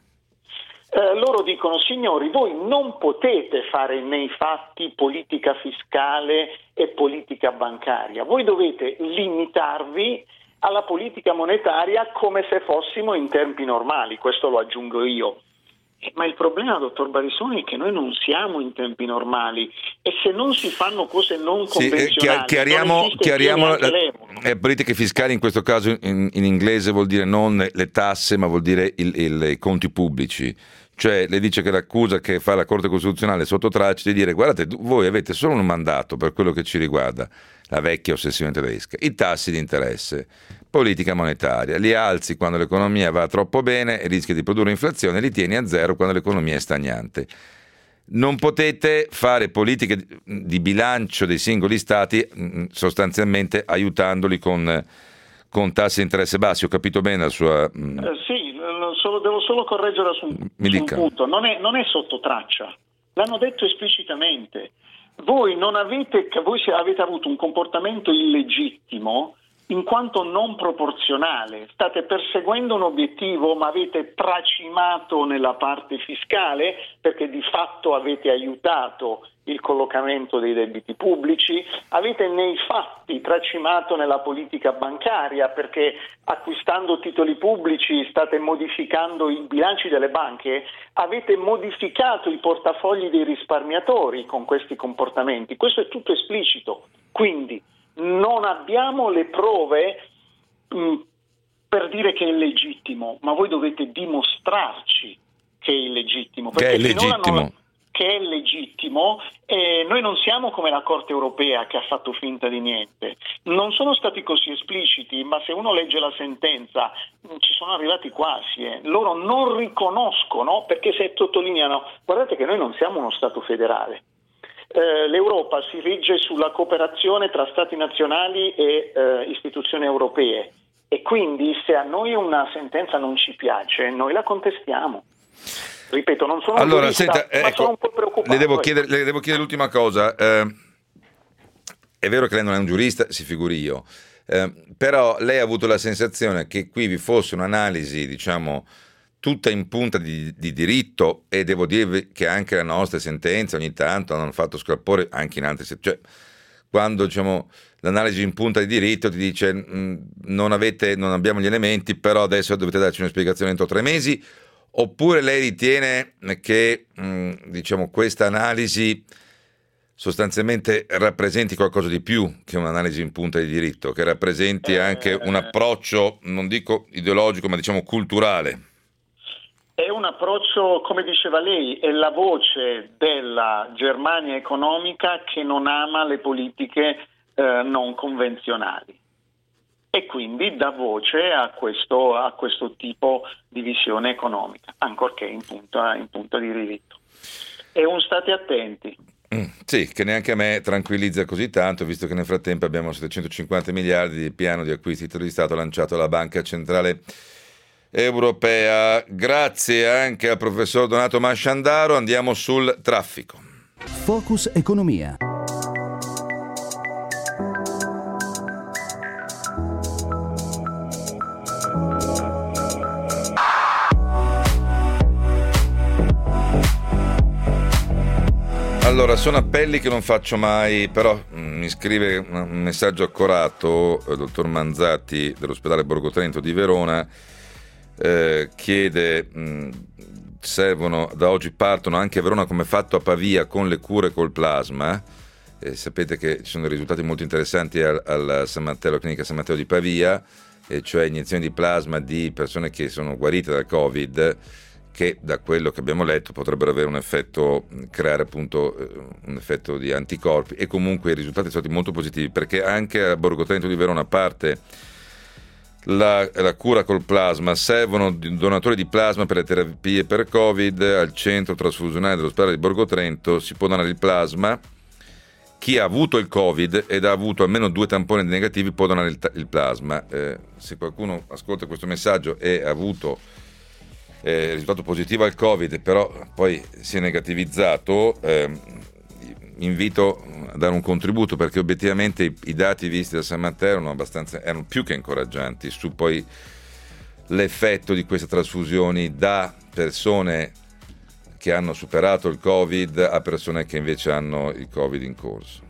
C: Eh, loro dicono: signori, voi non potete fare nei fatti politica fiscale e politica bancaria, voi dovete limitarvi alla politica monetaria come se fossimo in tempi normali, questo lo aggiungo io. Eh, ma il problema, dottor Barisoni, è che noi non siamo in tempi normali e se non si fanno cose non convenzionali,
B: sì, chiariamo,
C: non
B: chiariamo la, eh, politiche fiscali in questo caso in, in inglese vuol dire non le tasse, ma vuol dire il, il, i conti pubblici. Cioè le dice che l'accusa che fa la Corte Costituzionale sotto traccia di dire: guardate, voi avete solo un mandato per quello che ci riguarda, la vecchia ossessione tedesca, i tassi di interesse, politica monetaria, li alzi quando l'economia va troppo bene e rischia di produrre inflazione, li tieni a zero quando l'economia è stagnante. Non potete fare politiche di bilancio dei singoli stati sostanzialmente aiutandoli con, con tassi di interesse bassi. Ho capito bene la sua...
C: Eh, sì, solo, devo solo correggere su,
B: Mi
C: su
B: dica.
C: un punto, non è, non è sotto traccia, l'hanno detto esplicitamente. Voi non avete, voi avete avuto un comportamento illegittimo in quanto non proporzionale, state perseguendo un obiettivo ma avete tracimato nella parte fiscale perché di fatto avete aiutato il collocamento dei debiti pubblici, avete nei fatti tracimato nella politica bancaria perché acquistando titoli pubblici state modificando i bilanci delle banche, avete modificato i portafogli dei risparmiatori con questi comportamenti, questo è tutto esplicito, quindi non abbiamo le prove mh, per dire che è legittimo, ma voi dovete dimostrarci che è illegittimo.
B: Che è legittimo.
C: Non, che è legittimo e noi non siamo come la Corte Europea che ha fatto finta di niente. Non sono stati così espliciti, ma se uno legge la sentenza mh, ci sono arrivati quasi. Eh. Loro non riconoscono, perché se sottolineano, guardate che noi non siamo uno Stato federale. Eh, L'Europa si regge sulla cooperazione tra Stati nazionali e eh, istituzioni europee e quindi se a noi una sentenza non ci piace noi la contestiamo. Ripeto, non sono
B: allora,
C: giurista,
B: senta,
C: ma
B: ecco,
C: sono un po' preoccupato.
B: Le devo chiedere, le devo chiedere l'ultima cosa. Eh, è vero che lei non è un giurista, si figuri io, eh, però lei ha avuto la sensazione che qui vi fosse un'analisi, diciamo, tutta in punta di, di diritto, e devo dirvi che anche le nostre sentenze ogni tanto hanno fatto scalpore anche in altri settori. Cioè, quando diciamo l'analisi in punta di diritto ti dice mh, non avete, non abbiamo gli elementi, però adesso dovete darci una spiegazione entro tre mesi, oppure lei ritiene che mh, diciamo questa analisi sostanzialmente rappresenti qualcosa di più che un'analisi in punta di diritto, che rappresenti anche un approccio, non dico ideologico, ma diciamo culturale?
C: È un approccio, come diceva lei, è la voce della Germania economica che non ama le politiche eh, non convenzionali e quindi dà voce a questo, a questo tipo di visione economica, ancorché in punta, in punta di diritto. E un state attenti.
B: Mm, sì, che neanche a me tranquillizza così tanto, visto che nel frattempo abbiamo settecentocinquanta miliardi di piano di acquisti di titoli di Stato lanciato dalla Banca Centrale Europea. Grazie anche al professor Donato Masciandaro. Andiamo sul traffico.
A: Focus Economia.
B: Allora, sono appelli che non faccio mai, però mh, mi scrive un messaggio accorato il dottor Manzatti dell'ospedale Borgo Trento di Verona. Eh, chiede mh, servono, da oggi partono anche a Verona come fatto a Pavia con le cure col plasma. Eh, sapete che ci sono risultati molto interessanti al, al San Matteo, alla clinica San Matteo di Pavia, eh, cioè iniezioni di plasma di persone che sono guarite dal Covid, che da quello che abbiamo letto potrebbero avere un effetto, creare appunto eh, un effetto di anticorpi, e comunque i risultati sono stati molto positivi, perché anche a Borgo Trento di Verona, a parte La, la cura col plasma, servono donatori di plasma per le terapie per Covid. Al centro trasfusionale dell'ospedale di Borgo Trento si può donare il plasma. Chi ha avuto il Covid ed ha avuto almeno due tamponi negativi può donare il, il plasma. Eh, se qualcuno ascolta questo messaggio e ha avuto eh, risultato positivo al Covid, però poi si è negativizzato, eh, invito a dare un contributo, perché obiettivamente i, i dati visti da San Matteo erano abbastanza, erano più che incoraggianti su poi l'effetto di queste trasfusioni da persone che hanno superato il Covid a persone che invece hanno il Covid in corso.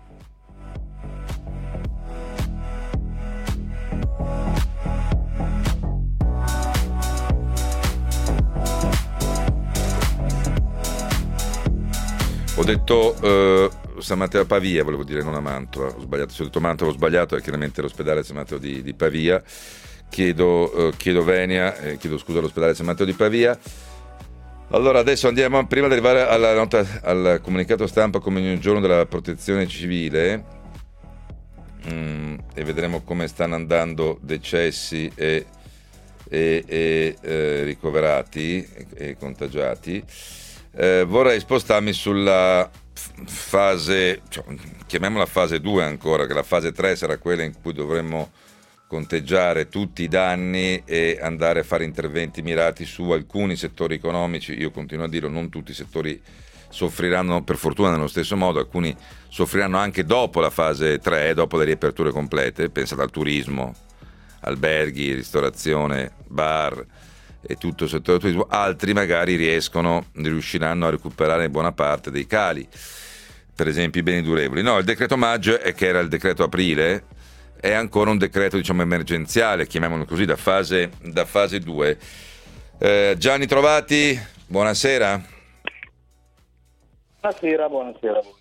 B: Ho detto eh, San Matteo a Pavia, volevo dire, non a Mantova, ho sbagliato, se ho detto Mantova ho sbagliato, è chiaramente l'ospedale San Matteo di, di Pavia. Chiedo, eh, chiedo venia, eh, chiedo scusa all'ospedale San Matteo di Pavia. Allora adesso andiamo, prima di arrivare alla nota, al comunicato stampa come ogni giorno della Protezione Civile, mm, e vedremo come stanno andando decessi e, e, e eh, ricoverati e, e contagiati. Eh, vorrei spostarmi sulla fase, cioè, chiamiamola fase due ancora, che la fase tre sarà quella in cui dovremmo conteggiare tutti i danni e andare a fare interventi mirati su alcuni settori economici. Io continuo a dirlo, non tutti i settori soffriranno per fortuna nello stesso modo, alcuni soffriranno anche dopo la fase tre, dopo le riaperture complete. Pensate al turismo, alberghi, ristorazione, bar e tutto il settore del turismo. Altri magari riescono, riusciranno a recuperare buona parte dei cali, per esempio i beni durevoli. No, il decreto maggio, è che era il decreto aprile, è ancora un decreto, diciamo, emergenziale, chiamiamolo così, da fase da fase due. Eh, Gianni Trovati, buonasera.
G: Buonasera, buonasera a voi.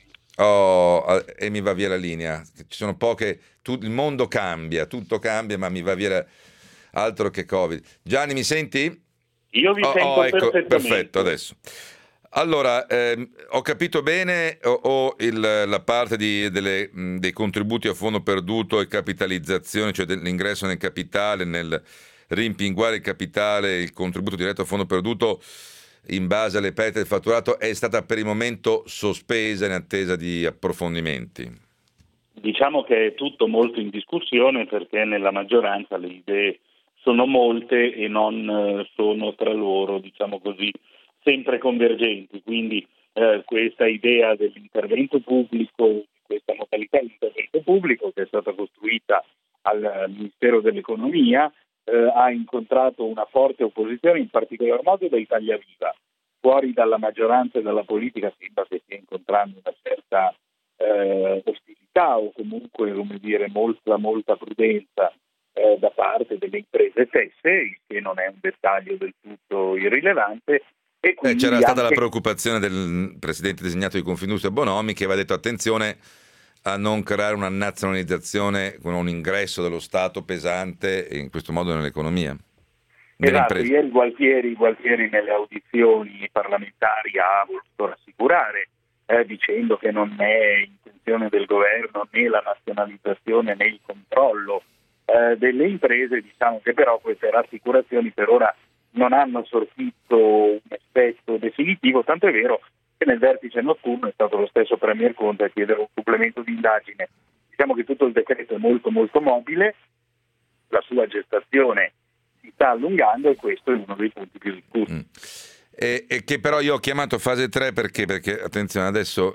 B: Oh, e mi va via la linea. Ci sono poche, tu, il mondo cambia, tutto cambia, ma mi va via la, altro che Covid. Gianni, mi senti?
G: Io vi
B: oh,
G: sento
B: oh, ecco,
G: perfettamente.
B: Perfetto, adesso. Allora, ehm, ho capito bene o, o il, la parte di, delle, mh, dei contributi a fondo perduto e capitalizzazione, cioè dell'ingresso nel capitale, nel rimpinguare il capitale, il contributo diretto a fondo perduto in base alle perdite del fatturato, è stata per il momento sospesa in attesa di approfondimenti?
G: Diciamo che è tutto molto in discussione, perché nella maggioranza le idee sono molte e non sono tra loro, diciamo così, sempre convergenti, quindi eh, questa idea dell'intervento pubblico, questa modalità di intervento pubblico che è stata costruita al Ministero dell'Economia, eh, ha incontrato una forte opposizione, in particolar modo da Italia Viva. Fuori dalla maggioranza e dalla politica sembra che stia incontrando una certa eh, ostilità o comunque, come dire, molta, molta prudenza eh, da parte delle imprese stesse, il che non è un dettaglio del tutto irrilevante. E
B: eh, c'era
G: anche...
B: stata la preoccupazione del presidente designato di Confindustria Bonomi, che aveva detto attenzione a non creare una nazionalizzazione con un ingresso dello Stato pesante in questo modo nell'economia.
G: Esatto, ieri Gualtieri, Gualtieri nelle audizioni parlamentari ha voluto rassicurare eh, dicendo che non è intenzione del governo né la nazionalizzazione né il controllo eh, delle imprese. Diciamo che però queste rassicurazioni per ora non hanno sortito un effetto definitivo, tanto è vero che nel vertice notturno è stato lo stesso Premier Conte a chiedere un supplemento di indagine. Diciamo che tutto il decreto è molto molto mobile, la sua gestazione si sta allungando e questo è uno dei punti più discussi.
B: Mm. E, e che però io ho chiamato fase tre perché, perché attenzione, adesso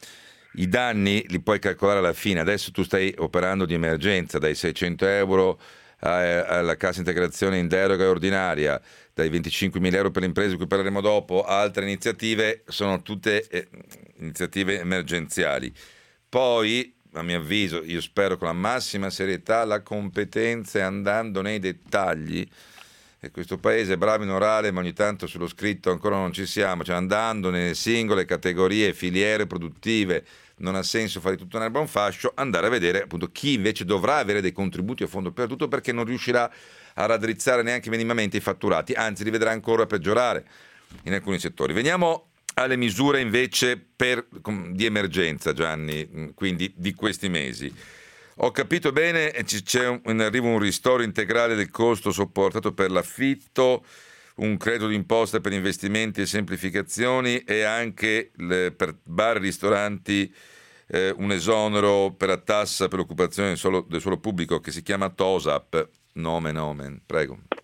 B: i danni li puoi calcolare alla fine. Adesso tu stai operando di emergenza, dai seicento euro alla cassa integrazione in deroga ordinaria, dai venticinquemila euro per le imprese, di cui parleremo dopo, altre iniziative, sono tutte eh, iniziative emergenziali. Poi, a mio avviso, io spero con la massima serietà, la competenza, andando nei dettagli, e questo paese è bravo in orale ma ogni tanto sullo scritto ancora non ci siamo, cioè andando nelle singole categorie, filiere produttive, non ha senso fare tutto un'erba un fascio, andare a vedere appunto chi invece dovrà avere dei contributi a fondo perduto, perché non riuscirà a raddrizzare neanche minimamente i fatturati, anzi li vedrà ancora peggiorare in alcuni settori. Veniamo alle misure invece per, di emergenza, Gianni, quindi di questi mesi. Ho capito bene, c'è un, in arrivo un ristoro integrale del costo sopportato per l'affitto, un credito d'imposta per investimenti e semplificazioni e anche le, per bar e ristoranti eh, un esonero per la tassa per l'occupazione del suolo, del suolo pubblico che si chiama TOSAP, nomen omen, prego.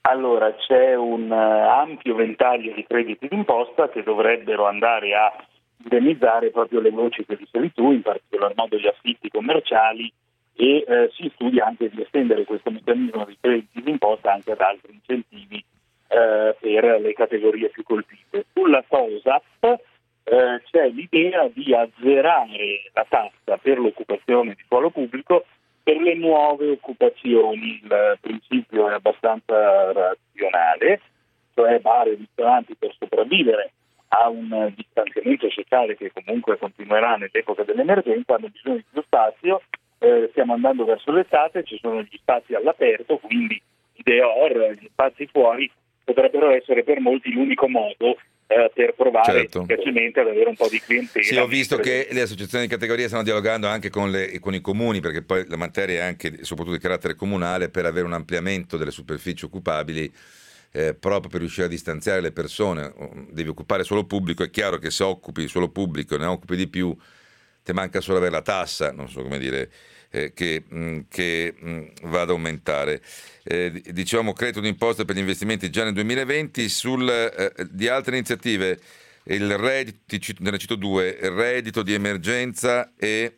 G: Allora, c'è un uh, ampio ventaglio di crediti d'imposta che dovrebbero andare a indennizzare proprio le voci che dicevi tu, in particolar modo gli affitti commerciali, e eh, si studia anche di estendere questo meccanismo di crediti d'imposta anche ad altri incentivi eh, per le categorie più colpite. Sulla TOSAP eh, c'è l'idea di azzerare la tassa per l'occupazione di suolo pubblico per le nuove occupazioni. Il principio è abbastanza razionale, cioè bar e ristoranti per sopravvivere a un distanziamento sociale che comunque continuerà nell'epoca dell'emergenza hanno bisogno di più spazio. Eh, stiamo andando verso l'estate, ci sono gli spazi all'aperto, quindi i dehors, gli spazi fuori potrebbero essere per molti l'unico modo eh, per provare
B: certo.
G: efficacemente ad avere un po' di clientela.
B: Sì, ho visto che le associazioni di categoria stanno dialogando anche con, le, con i comuni, perché poi la materia è anche soprattutto di carattere comunale, per avere un ampliamento delle superfici occupabili, eh, proprio per riuscire a distanziare le persone. Devi occupare solo pubblico, è chiaro che se occupi solo pubblico e ne occupi di più ti manca solo avere la tassa, non so come dire, eh, che, mh, che mh, va ad aumentare. Eh, dicevamo credito d'imposta per gli investimenti già nel duemilaventi. Sul, eh, di altre iniziative, il reddito, ne cito due, il reddito di emergenza e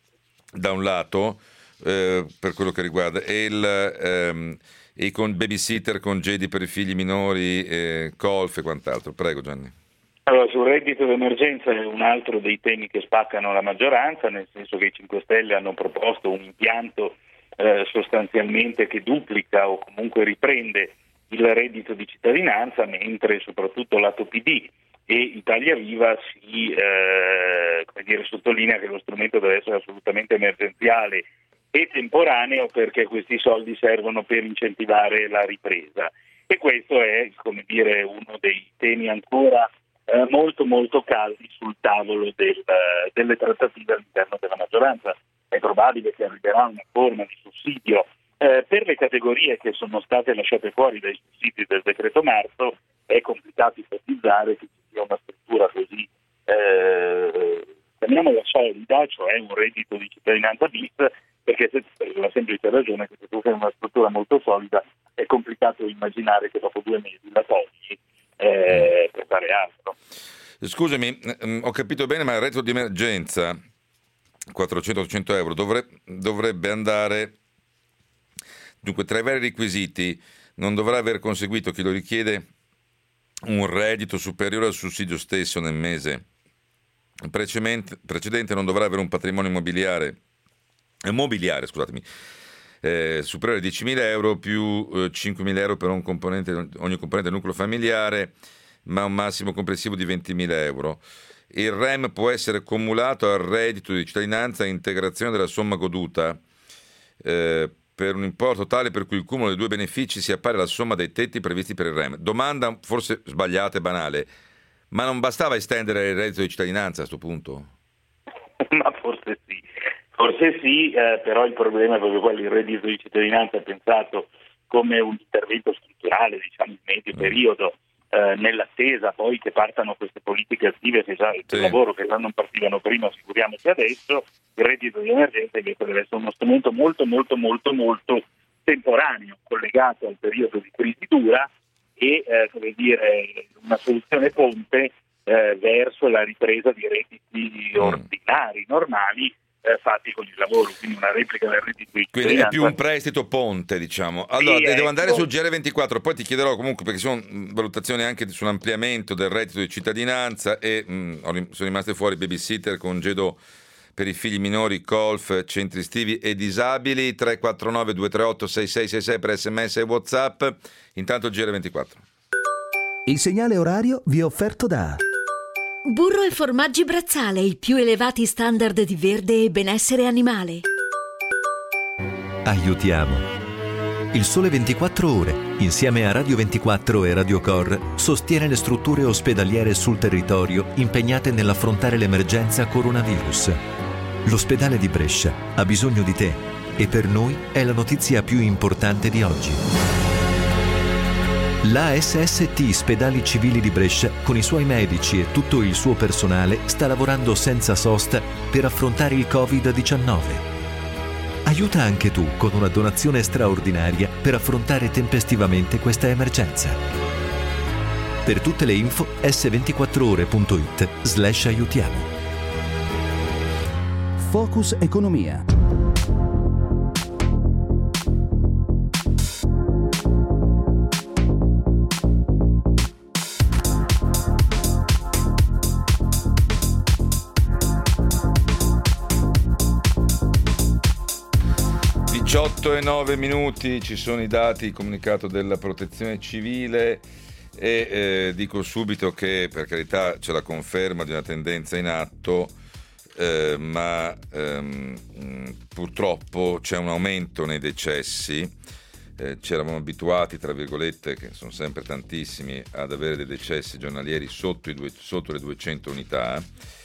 B: da un lato eh, per quello che riguarda e il ehm, e con babysitter, congedi per i figli minori, eh, colf e quant'altro. Prego Gianni.
G: Allora, sul reddito d'emergenza è un altro dei temi che spaccano la maggioranza, nel senso che i cinque Stelle hanno proposto un impianto eh, sostanzialmente che duplica o comunque riprende il reddito di cittadinanza, mentre soprattutto lato P D e Italia Viva si eh, come dire, sottolinea che lo strumento deve essere assolutamente emergenziale e temporaneo, perché questi soldi servono per incentivare la ripresa. E questo è, come dire, uno dei temi ancora eh, molto molto caldi sul tavolo del, delle trattative all'interno della maggioranza. È probabile che arriverà una forma di sussidio eh, per le categorie che sono state lasciate fuori dai sussidi del decreto marzo. È complicato ipotizzare che ci sia una struttura così eh, chiamiamola solida, cioè un reddito di cittadinanza bis, perché se, per la semplice ragione che se tu fai una struttura molto solida è complicato immaginare che dopo due mesi la togli eh, per fare altro.
B: Scusami, ho capito bene, ma il reddito di emergenza quattrocento ottocento euro dovrebbe, dovrebbe andare, dunque tra i vari requisiti non dovrà aver conseguito chi lo richiede un reddito superiore al sussidio stesso nel mese precedente, precedente non dovrà avere un patrimonio immobiliare immobiliare scusatemi eh, superiore a diecimila euro più eh, cinquemila euro per un componente, ogni componente del nucleo familiare, ma un massimo complessivo di ventimila euro. Il R E M può essere cumulato al reddito di cittadinanza a integrazione della somma goduta eh, per un importo tale per cui il cumulo dei due benefici sia pari alla somma dei tetti previsti per il R E M. Domanda forse sbagliata e banale, ma non bastava estendere il reddito di cittadinanza a questo punto?
G: Ma forse sì, forse sì, eh, però il problema è proprio quello: il reddito di cittadinanza è pensato come un intervento strutturale, diciamo in medio periodo, eh, nell'attesa poi che partano queste politiche attive che già, sì. del lavoro che già non partivano prima, figuriamoci adesso. Il reddito di emergenza invece deve essere uno strumento molto molto molto molto temporaneo, collegato al periodo di crisi dura e eh, come dire una soluzione ponte eh, verso la ripresa di redditi mm. ordinari, normali, eh, fatti con il lavoro, quindi una replica del reddito di
B: quindi è più un prestito ponte, diciamo. Allora, sì, devo ecco. andare sul G R ventiquattro, poi ti chiederò comunque, perché sono valutazioni anche sull'ampliamento del reddito di cittadinanza e mh, sono rimaste fuori babysitter, congedo per i figli minori, colf, centri estivi e disabili. Tre quattro nove due tre otto sei sei sei sei per sms e WhatsApp. Intanto il G R ventiquattro.
A: Il segnale orario vi è offerto da
H: Burro e Formaggi Brazzale, i più elevati standard di verde e benessere animale.
I: Aiutiamo. Il Sole ventiquattro Ore, insieme a Radio ventiquattro e Radio Cor, sostiene le strutture ospedaliere sul territorio impegnate nell'affrontare l'emergenza coronavirus. L'ospedale di Brescia ha bisogno di te e per noi è la notizia più importante di oggi. L'A S S T Spedali Civili di Brescia, con i suoi medici e tutto il suo personale, sta lavorando senza sosta per affrontare il covid diciannove. Aiuta anche tu con una donazione straordinaria per affrontare tempestivamente questa emergenza. Per tutte le info esse ventiquattro ore punto it slash aiutiamo.
A: Focus Economia.
B: diciotto e nove minuti, ci sono i dati, il comunicato della Protezione Civile e eh, dico subito che per carità c'è la conferma di una tendenza in atto, eh, ma ehm, purtroppo c'è un aumento nei decessi. Eh, ci eravamo abituati, tra virgolette, che sono sempre tantissimi, ad avere dei decessi giornalieri sotto, i due, sotto le duecento unità.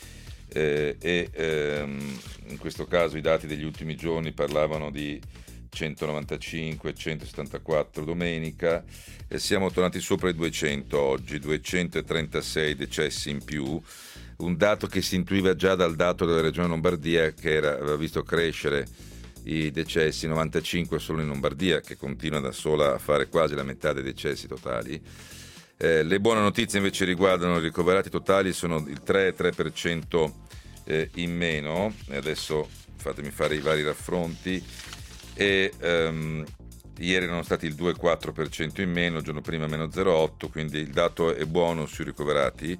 B: Eh, e ehm, in questo caso i dati degli ultimi giorni parlavano di centonovantacinque, centosettantaquattro domenica, e siamo tornati sopra i duecento oggi, duecentotrentasei decessi in più, un dato che si intuiva già dal dato della regione Lombardia, che era, aveva visto crescere i decessi, novantacinque solo in Lombardia, che continua da sola a fare quasi la metà dei decessi totali. Eh, le buone notizie invece riguardano i ricoverati totali, sono il tre virgola tre per cento eh, in meno, e adesso fatemi fare i vari raffronti, e ehm, ieri erano stati il due virgola quattro per cento in meno, il giorno prima meno zero virgola otto, quindi il dato è buono sui ricoverati.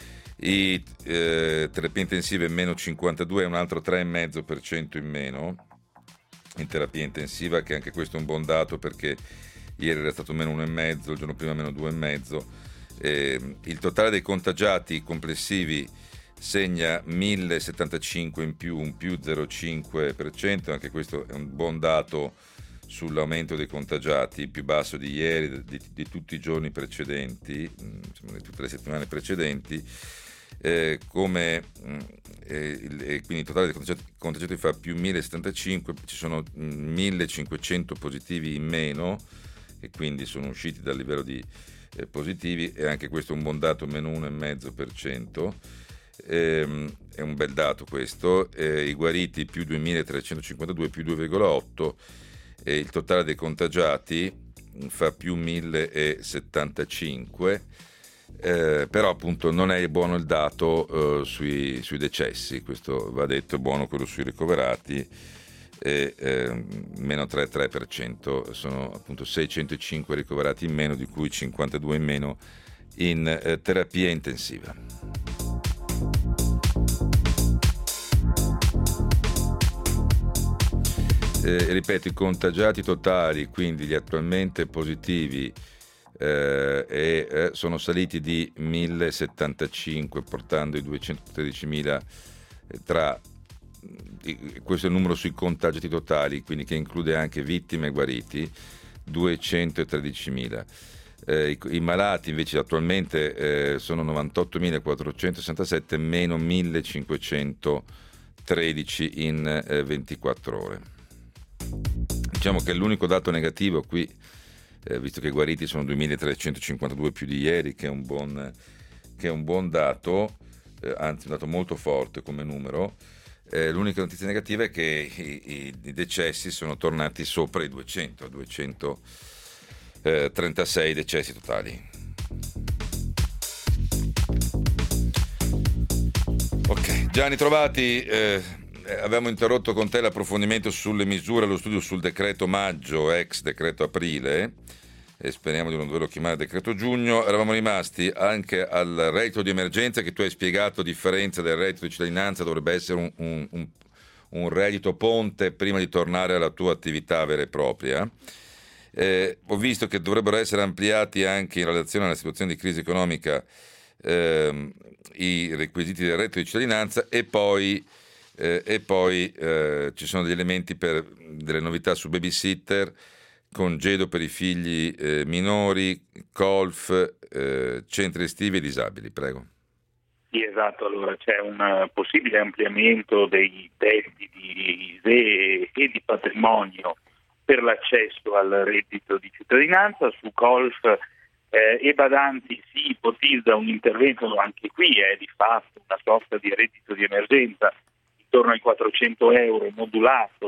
B: I eh, terapie intensive meno cinquantadue, un altro tre virgola cinque per cento in meno in terapia intensiva, che anche questo è un buon dato perché ieri era stato meno uno virgola cinque, il giorno prima meno due virgola cinque. Eh, il totale dei contagiati complessivi segna mille settantacinque in più, un più zero virgola cinque per cento, anche questo è un buon dato sull'aumento dei contagiati, più basso di ieri, di, di tutti i giorni precedenti, insomma, di tutte le settimane precedenti. Eh, come eh, il, e quindi il totale dei contagiati, contagiati fa più mille settantacinque, ci sono millecinquecento positivi in meno, e quindi sono usciti dal livello di eh, positivi, e anche questo è un buon dato, meno uno virgola cinque per cento. Eh, è un bel dato questo. Eh, i guariti più duemilatrecentocinquantadue, più due virgola otto, e il totale dei contagiati fa più mille settantacinque. Eh, però appunto non è buono il dato eh, sui, sui decessi, questo va detto, è buono quello sui ricoverati, e eh, meno tre virgola tre per cento, sono appunto seicentocinque ricoverati in meno, di cui cinquantadue in meno in eh, terapia intensiva. Eh, ripeto, i contagiati totali, quindi gli attualmente positivi, Eh, e eh, sono saliti di mille settantacinque, portando i duecentotredicimila eh, tra eh, questo è il numero sui contagiati totali, quindi che include anche vittime e guariti, duecentotredicimila. Eh, i, i malati invece attualmente eh, sono novantottomilaquattrocentosessantasette, meno millecinquecentotredici in eh, ventiquattro ore. Diciamo che l'unico dato negativo qui, Eh, visto che i guariti sono duemilatrecentocinquantadue più di ieri, che è un buon, che è un buon dato, eh, anzi un dato molto forte come numero, eh, l'unica notizia negativa è che i, i, i decessi sono tornati sopra i duecento, duecentotrentasei decessi totali. Ok, Gianni Trovati, eh, avevamo interrotto con te l'approfondimento sulle misure allo studio sul decreto maggio, ex decreto aprile, e speriamo di non doverlo chiamare decreto giugno. Eravamo rimasti anche al reddito di emergenza, che tu hai spiegato, a differenza del reddito di cittadinanza, dovrebbe essere un, un, un, un reddito ponte prima di tornare alla tua attività vera e propria. Eh, ho visto che dovrebbero essere ampliati anche in relazione alla situazione di crisi economica ehm, i requisiti del reddito di cittadinanza, e poi Eh, e poi eh, ci sono degli elementi per delle novità su babysitter, congedo per i figli eh, minori, golf, eh, centri estivi e disabili. Prego.
G: Sì, esatto. Allora c'è un possibile ampliamento dei testi di I S E e di patrimonio per l'accesso al reddito di cittadinanza. Su golf eh, e badanti si ipotizza un intervento, anche qui è di fatto una sorta di reddito di emergenza, intorno ai quattrocento euro, modulato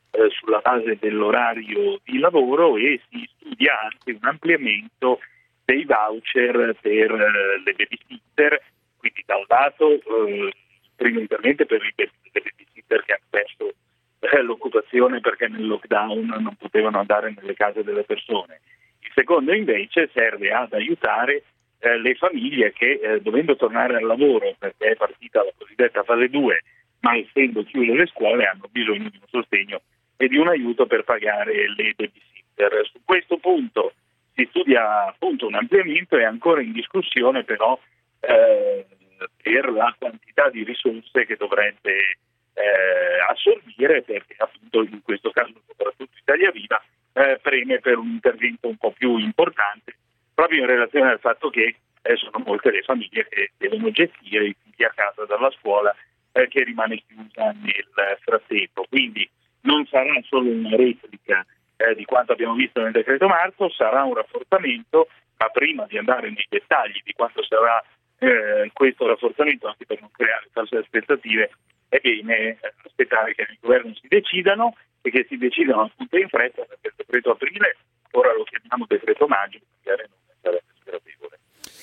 G: eh, sulla base dell'orario di lavoro, e si studia anche un ampliamento dei voucher per eh, le babysitter, quindi da un lato eh, primordialmente per i babysitter che hanno perso eh, l'occupazione perché nel lockdown non potevano andare nelle case delle persone. Il secondo invece serve ad aiutare eh, le famiglie che eh, dovendo tornare al lavoro perché è partita la cosiddetta fase due, ma essendo chiuse le scuole hanno bisogno di un sostegno e di un aiuto per pagare le babysitter. Su questo punto si studia appunto un ampliamento, è ancora in discussione però eh, per la quantità di risorse che dovrebbe eh, assorbire, perché appunto in questo caso soprattutto Italia Viva eh, preme per un intervento un po' più importante, proprio in relazione al fatto che eh, sono molte le famiglie che devono gestire i figli a casa dalla scuola eh, che rimane chiusa nel frattempo. Quindi non sarà solo una replica eh, di quanto abbiamo visto nel decreto marzo, sarà un rafforzamento, ma prima di andare nei dettagli di quanto sarà eh, questo rafforzamento, anche per non creare false aspettative, è bene aspettare che il governo si decidano e che si decidano appunto in fretta, perché il decreto aprile ora lo chiamiamo decreto maggio, magari non sarebbe sgradevole.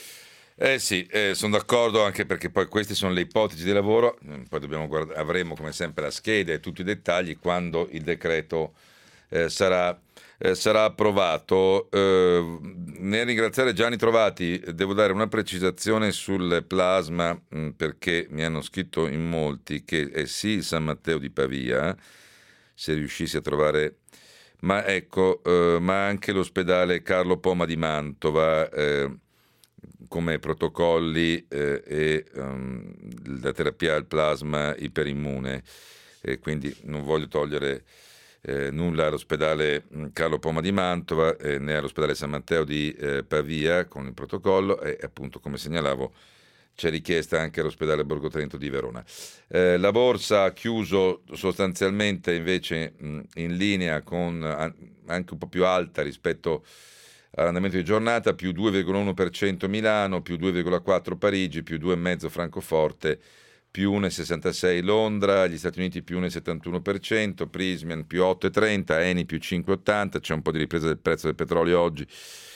B: Eh sì, eh, sono d'accordo, anche perché poi queste sono le ipotesi di lavoro, poi dobbiamo guarda- avremo come sempre la scheda e tutti i dettagli quando il decreto eh, sarà, eh, sarà approvato. Eh, nel ringraziare Gianni Trovati devo dare una precisazione sul plasma, mh, perché mi hanno scritto in molti che è sì il San Matteo di Pavia, se riuscissi a trovare, ma ecco, eh, ma anche l'ospedale Carlo Poma di Mantova, eh, come protocolli eh, e um, la terapia al plasma iperimmune, e quindi non voglio togliere eh, nulla all'ospedale Carlo Poma di Mantova eh, né all'ospedale San Matteo di eh, Pavia con il protocollo, e appunto, come segnalavo, c'è richiesta anche all'ospedale Borgo Trento di Verona. Eh, la borsa ha chiuso sostanzialmente invece mh, in linea con a, anche un po' più alta rispetto all'andamento di giornata, più due virgola uno per cento Milano, più due virgola quattro per cento Parigi, più due virgola cinque per cento Francoforte, più uno virgola sessantasei per cento Londra, gli Stati Uniti più uno virgola settantuno per cento, Prysmian più otto virgola trenta per cento, Eni più cinque virgola ottanta per cento, c'è un po' di ripresa del prezzo del petrolio oggi,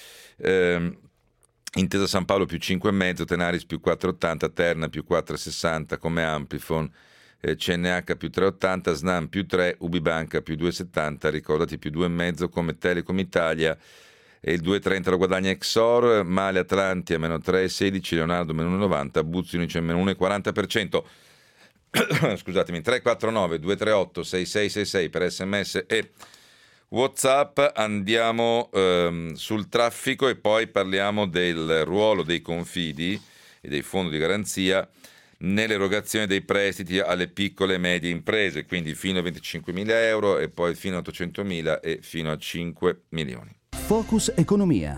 B: eh, Intesa San Paolo più cinque virgola cinque per cento, Tenaris più quattro virgola ottanta, Terna più quattro virgola sessanta come Amplifon, eh, C N H più tre virgola ottanta, Snam più tre, Ubibanca più due virgola settanta, ricordati più due virgola cinque come Telecom Italia, e il due virgola trenta lo guadagna Exor, Male Atlantia meno tre virgola sedici, Leonardo meno uno virgola novanta, Buzzi Unice meno uno virgola quaranta per cento. Scusatemi, tre quattro nove due tre otto sei sei sei sei per sms e WhatsApp. Andiamo ehm, sul traffico e poi parliamo del ruolo dei confidi e dei fondi di garanzia nell'erogazione dei prestiti alle piccole e medie imprese, quindi fino a venticinquemila euro e poi fino a ottocentomila e fino a cinque milioni.
A: Focus Economia.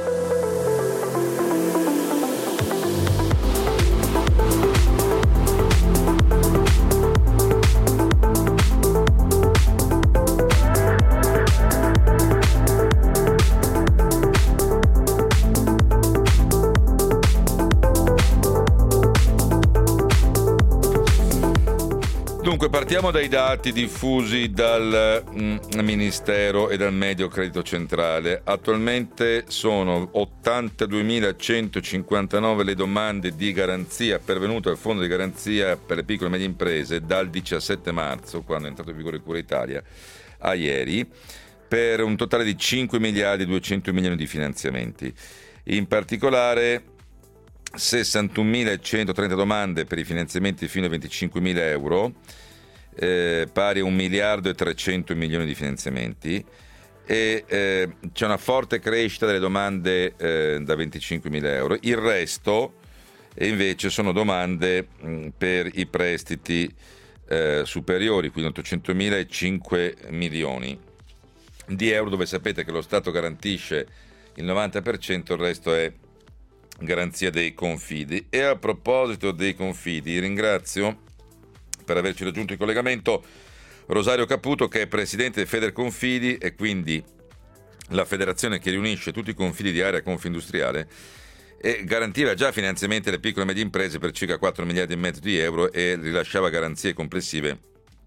B: Dunque, partiamo dai dati diffusi dal mm, Ministero e dal Medio Credito Centrale. Attualmente sono ottantaduemilacentocinquantanove le domande di garanzia pervenute al Fondo di Garanzia per le piccole e medie imprese dal diciassette marzo, quando è entrato in vigore Cura Italia, a ieri, per un totale di cinque miliardi e duecento milioni di finanziamenti. In particolare sessantunomilacentotrenta domande per i finanziamenti fino a venticinquemila euro, eh, pari a un miliardo e trecento milioni di finanziamenti, e eh, c'è una forte crescita delle domande eh, da venticinquemila euro. Il resto eh, invece sono domande mh, per i prestiti eh, superiori, quindi ottocentomila e cinque milioni di euro, dove sapete che lo Stato garantisce il novanta per cento, il resto è garanzia dei confidi. E a proposito dei confidi, ringrazio per averci raggiunto in collegamento Rosario Caputo, che è presidente di Federconfidi, e quindi la federazione che riunisce tutti i confidi di area confindustriale, e garantiva già finanziamenti alle piccole e medie imprese per circa quattro miliardi e mezzo di euro e rilasciava garanzie complessive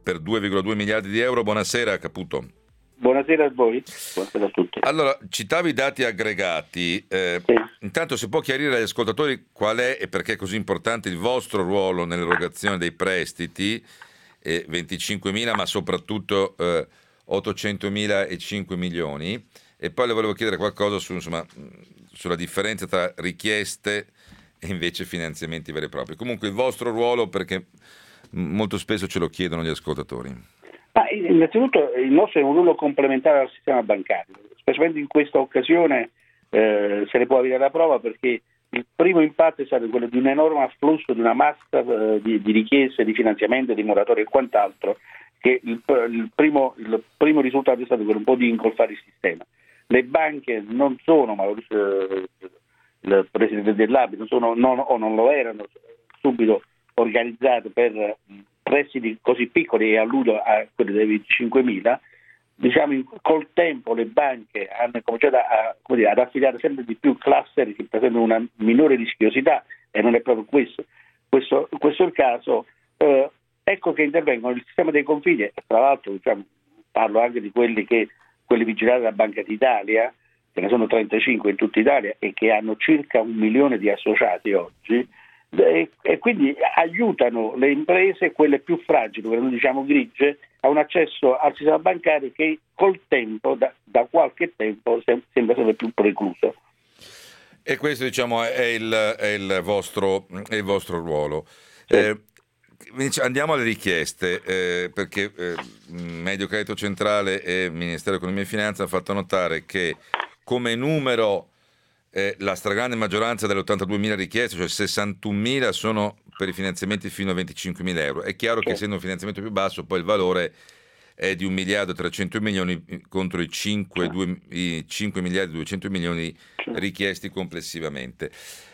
B: per due virgola due miliardi di euro. Buonasera Caputo.
J: Buonasera a voi, buonasera a tutti.
B: Allora, citavi i dati aggregati, eh,
J: sì.
B: Intanto si può chiarire agli ascoltatori qual è e perché è così importante il vostro ruolo nell'erogazione dei prestiti, eh, venticinquemila ma soprattutto eh, ottocentomila e cinque milioni, e poi le volevo chiedere qualcosa su, insomma, sulla differenza tra richieste e invece finanziamenti veri e propri. Comunque il vostro ruolo, perché molto spesso ce lo chiedono gli ascoltatori.
J: Ma innanzitutto il nostro è un ruolo complementare al sistema bancario, specialmente in questa occasione eh, se ne può avere la prova, perché il primo impatto è stato quello di un enorme afflusso, di una massa eh, di, di richieste di finanziamento, di moratorie e quant'altro, che il, il, primo, il primo risultato è stato quello un po' di ingolfare il sistema. Le banche non sono, ma eh, il Presidente dell'A B I non sono, non, o non lo erano subito organizzate per prestiti così piccoli, e alludo a quelli dei venticinquemila. Diciamo, col tempo le banche hanno cominciato a, come dire, ad affidare sempre di più cluster che presentano una minore rischiosità, e non è proprio questo questo, questo è il caso. Eh, ecco che intervengono il sistema dei confidi, e tra l'altro diciamo, parlo anche di quelli che quelli vigilati dalla Banca d'Italia, che ne sono trentacinque in tutta Italia e che hanno circa un milione di associati oggi, e, e quindi aiutano le imprese, quelle più fragili, quelle noi diciamo grigie, a un accesso al sistema bancario che col tempo, da, da qualche tempo, sem- sembra sempre più precluso.
B: E questo diciamo è il, è il, vostro, è il vostro ruolo.
J: Sì.
B: Eh, andiamo alle richieste, eh, perché eh, Medio Credito Centrale e Ministero dell'Economia e Finanza hanno fatto notare che come numero Eh, la stragrande maggioranza delle ottantaduemila richieste, cioè sessantunomila, sono per i finanziamenti fino a venticinquemila euro. È chiaro che essendo un finanziamento più basso, poi il valore è di un miliardo e trecento milioni contro i cinque, due, i cinque miliardi e duecento milioni richiesti complessivamente.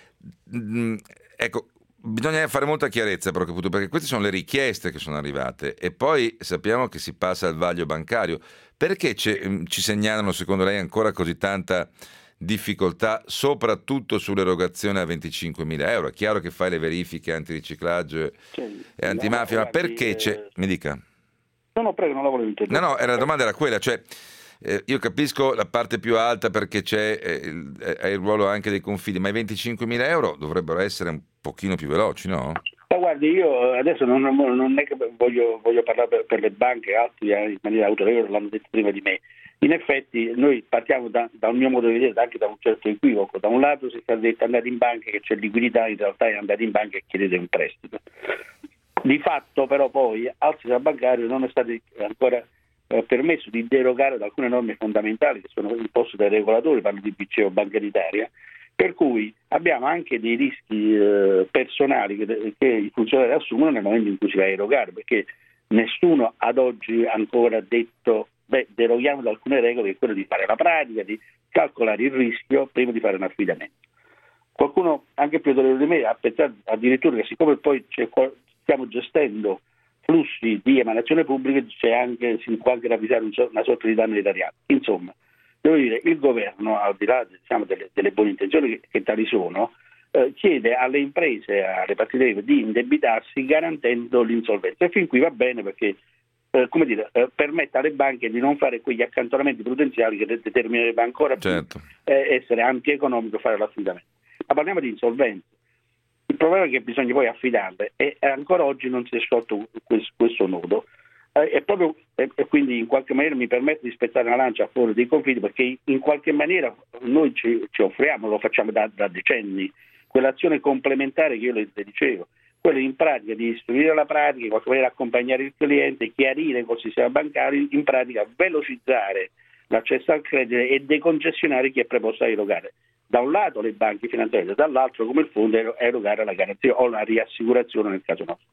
B: Mm, ecco, bisogna fare molta chiarezza però, perché queste sono le richieste che sono arrivate e poi sappiamo che si passa al vaglio bancario. Perché ci segnalano, secondo lei, ancora così tanta difficoltà, soprattutto sull'erogazione a venticinquemila euro? È chiaro che fai le verifiche antiriciclaggio sì, e antimafia, no, ma perché c'è? Eh... Mi dica.
J: No, no, prego, non la volevo intendere.
B: No, no, la domanda era quella, cioè eh, io capisco la parte più alta perché c'è eh, il, eh, il ruolo anche dei confidi, ma i venticinquemila euro dovrebbero essere un pochino più veloci, no?
J: Ma guardi, io adesso non, non è che voglio, voglio parlare per, per le banche, altri in maniera autorevole l'hanno detto prima di me. In effetti noi partiamo da, da un mio modo di vedere, anche da un certo equivoco. Da un lato si sta detto andate in banca che c'è liquidità, in realtà è andate in banca e chiedete un prestito. Di fatto però poi al sistema bancario non è stato ancora eh, permesso di derogare ad alcune norme fondamentali che sono imposte dai regolatori, parlo di B C E o Banca d'Italia, per cui abbiamo anche dei rischi eh, personali che, che i funzionari assumono nel momento in cui si va a erogare, perché nessuno ad oggi ha ancora detto beh, deroghiamo da alcune regole, che è quello di fare la pratica, di calcolare il rischio prima di fare un affidamento. Qualcuno, anche più autorevole di me, ha pensato addirittura che siccome poi c'è, stiamo gestendo flussi di emanazione pubblica, c'è anche, si può anche ravvisare un, una sorta di danno italiano. Insomma, devo dire, il governo, al di là diciamo, delle, delle buone intenzioni che, che tali sono, eh, chiede alle imprese, alle partite I V A di indebitarsi garantendo l'insolvenza. E fin qui va bene perché Eh, come dire, eh, permette alle banche di non fare quegli accantonamenti prudenziali che de- determinerebbe ancora più
B: certo.
J: eh, essere antieconomico fare l'affidamento. Ma parliamo di insolvenza. Il problema è che bisogna poi affidarle e ancora oggi non si è sciolto questo, questo nodo. Eh, e, proprio, e, e quindi in qualche maniera mi permetto di spezzare una lancia a favore dei confidi, perché in qualche maniera noi ci, ci offriamo, lo facciamo da, da decenni, quell'azione complementare che io le, le dicevo, quello in pratica di istruire la pratica, in qualche maniera accompagnare il cliente, chiarire col sistema bancario, in pratica velocizzare l'accesso al credito e decongestionare chi è preposto a erogare. Da un lato le banche finanziarie, dall'altro come il fondo erogare la garanzia o la riassicurazione nel caso nostro.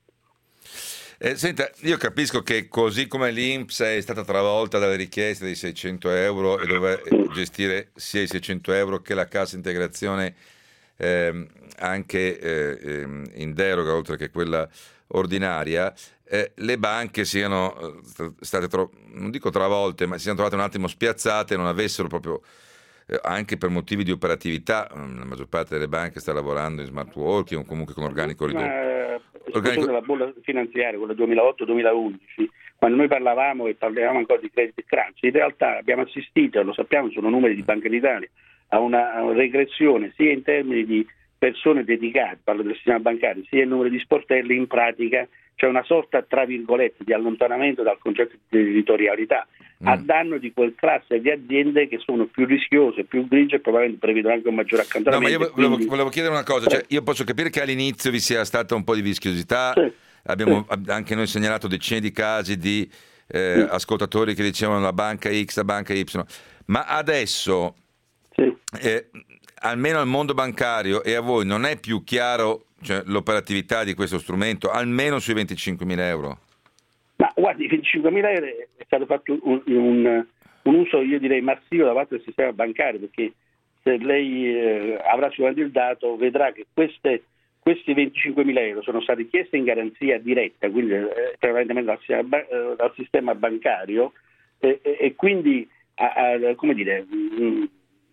B: Eh, senta, io capisco che così come l'I N P S è stata travolta dalle richieste dei seicento euro e doveva gestire sia i seicento euro che la cassa integrazione Eh, anche eh, in deroga oltre che quella ordinaria, eh, le banche siano state tro- non dico travolte, ma si siano trovate un attimo spiazzate, non avessero proprio eh, anche per motivi di operatività, la maggior parte delle banche sta lavorando in smart working o comunque con organico ridotto.
J: Ma, organico... della bolla finanziaria, quella duemilaotto duemilaundici, quando noi parlavamo e parlavamo ancora di credit crunch, in realtà abbiamo assistito, lo sappiamo, sono numeri di Banca d'Italia, a una, a una regressione sia in termini di persone dedicate, parlo del sistema bancario, sia il numero di sportelli. In pratica c'è una sorta, tra virgolette, di allontanamento dal concetto di territorialità mm. a danno di quel classe di aziende che sono più rischiose, più grigie e probabilmente prevedono anche un maggiore accantonamento.
B: No, ma io volevo, quindi... volevo chiedere una cosa, cioè, io posso capire che all'inizio vi sia stata un po' di vischiosità, sì. abbiamo sì. anche noi segnalato decine di casi di eh, sì. ascoltatori che dicevano la banca X, la banca Y, ma adesso sì. eh, almeno al mondo bancario e a voi non è più chiaro, cioè, l'operatività di questo strumento, almeno sui venticinquemila euro?
J: Ma guardi, venticinquemila euro è stato fatto un, un, un uso, io direi, massivo da parte del sistema bancario, perché se lei eh, avrà sicuramente il dato, vedrà che queste, questi venticinquemila euro sono stati chiesti in garanzia diretta, quindi eh, prevalentemente dal sistema, eh, dal sistema bancario, eh, eh, e quindi, a, a, come dire... Mh,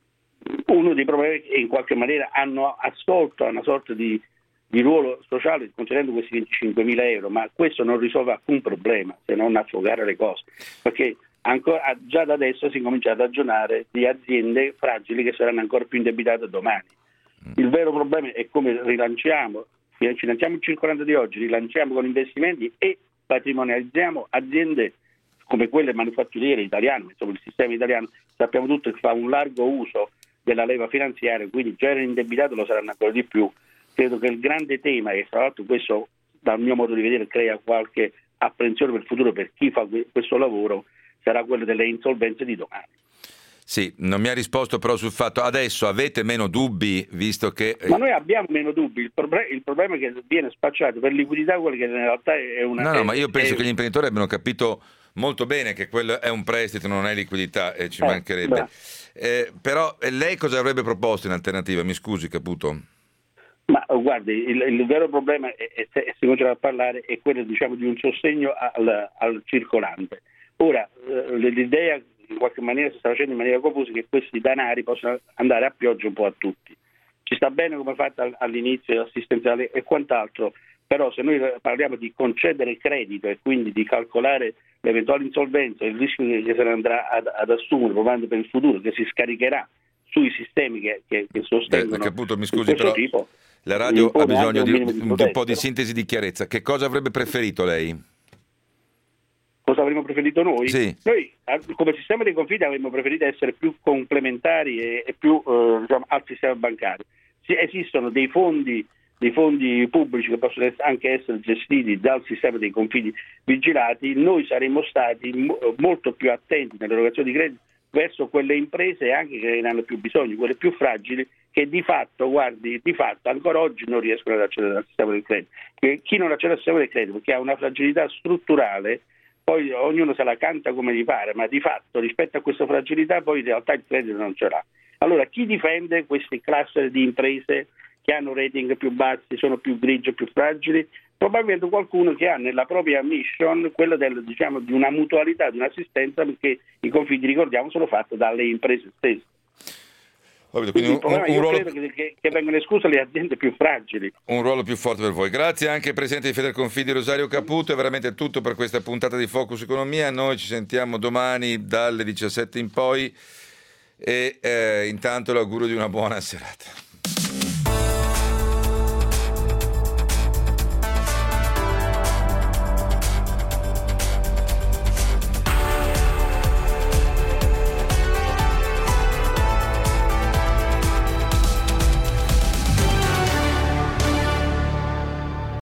J: uno dei problemi è che in qualche maniera hanno assolto a una sorta di, di ruolo sociale concedendo questi venticinquemila euro, ma questo non risolve alcun problema se non affogare le cose, perché ancora, già da adesso si comincia a ragionare di aziende fragili che saranno ancora più indebitate domani. Il vero problema è come rilanciamo, finanziamo il circolante di oggi, rilanciamo con investimenti e patrimonializziamo aziende come quelle manufatturiere italiane, insomma il sistema italiano sappiamo tutti che fa un largo uso della leva finanziaria, quindi già era indebitato, lo saranno ancora di più. Credo che il grande tema, e tra l'altro questo dal mio modo di vedere crea qualche apprensione per il futuro per chi fa questo lavoro, sarà quello delle insolvenze di domani.
B: Sì, non mi ha risposto però sul fatto, adesso avete meno dubbi visto che...
J: Ma noi abbiamo meno dubbi, il, proble- il problema è che viene spacciato per liquidità quello che in realtà è una...
B: No, no,
J: è,
B: ma io penso
J: è...
B: che gli imprenditori abbiano capito molto bene che quello è un prestito, non è liquidità e ci
J: eh,
B: mancherebbe. Eh, però lei cosa avrebbe proposto in alternativa? Mi scusi, Caputo.
J: Ma guardi, il, il vero problema è, è, se si comincia a parlare è quello, diciamo, di un sostegno al, al circolante. Ora, eh, l'idea in qualche maniera si sta facendo in maniera confusa che questi denari possano andare a pioggia un po' a tutti. Ci sta bene come fatto all'inizio assistenziale e quant'altro, però se noi parliamo di concedere credito e quindi di calcolare l'eventuale insolvenza e il rischio che se ne andrà ad, ad assumere provando per il futuro, che si scaricherà sui sistemi che, che, che sostengono
B: eh, Caputo, mi
J: questo
B: scusi, però
J: tipo,
B: la radio ha bisogno di,
J: di,
B: di un po' di sintesi di chiarezza. Che cosa avrebbe preferito lei?
J: Cosa avremmo preferito noi?
B: Sì.
J: Noi come sistema dei confidi avremmo preferito essere più complementari e, e più eh, diciamo, al sistema bancario. Sì, esistono dei fondi, dei fondi pubblici che possono anche essere gestiti dal sistema dei confidi vigilati. Noi saremmo stati mo- molto più attenti nell'erogazione di credito verso quelle imprese anche che ne hanno più bisogno, quelle più fragili, che di fatto, guardi, di fatto ancora oggi non riescono ad accedere al sistema del credito. Che chi non accede al sistema del credito perché ha una fragilità strutturale, poi ognuno se la canta come gli pare, ma di fatto rispetto a questa fragilità poi in realtà il credito non ce l'ha. Allora chi difende questi cluster di imprese che hanno rating più bassi, sono più grigie, più fragili? Probabilmente qualcuno che ha nella propria mission quella del, diciamo, di una mutualità, di un'assistenza, perché i confidi, ricordiamo, sono fatti dalle imprese stesse.
B: Quindi
J: Quindi
B: un,
J: il problema,
B: un
J: io
B: ruolo...
J: credo che, che, che vengano escluse le aziende più fragili.
B: Un ruolo più forte per voi. Grazie anche al Presidente di Federconfidi Rosario Caputo, è veramente tutto per questa puntata di Focus Economia. Noi ci sentiamo domani dalle diciassette in poi e eh, intanto l'augurio di una buona serata.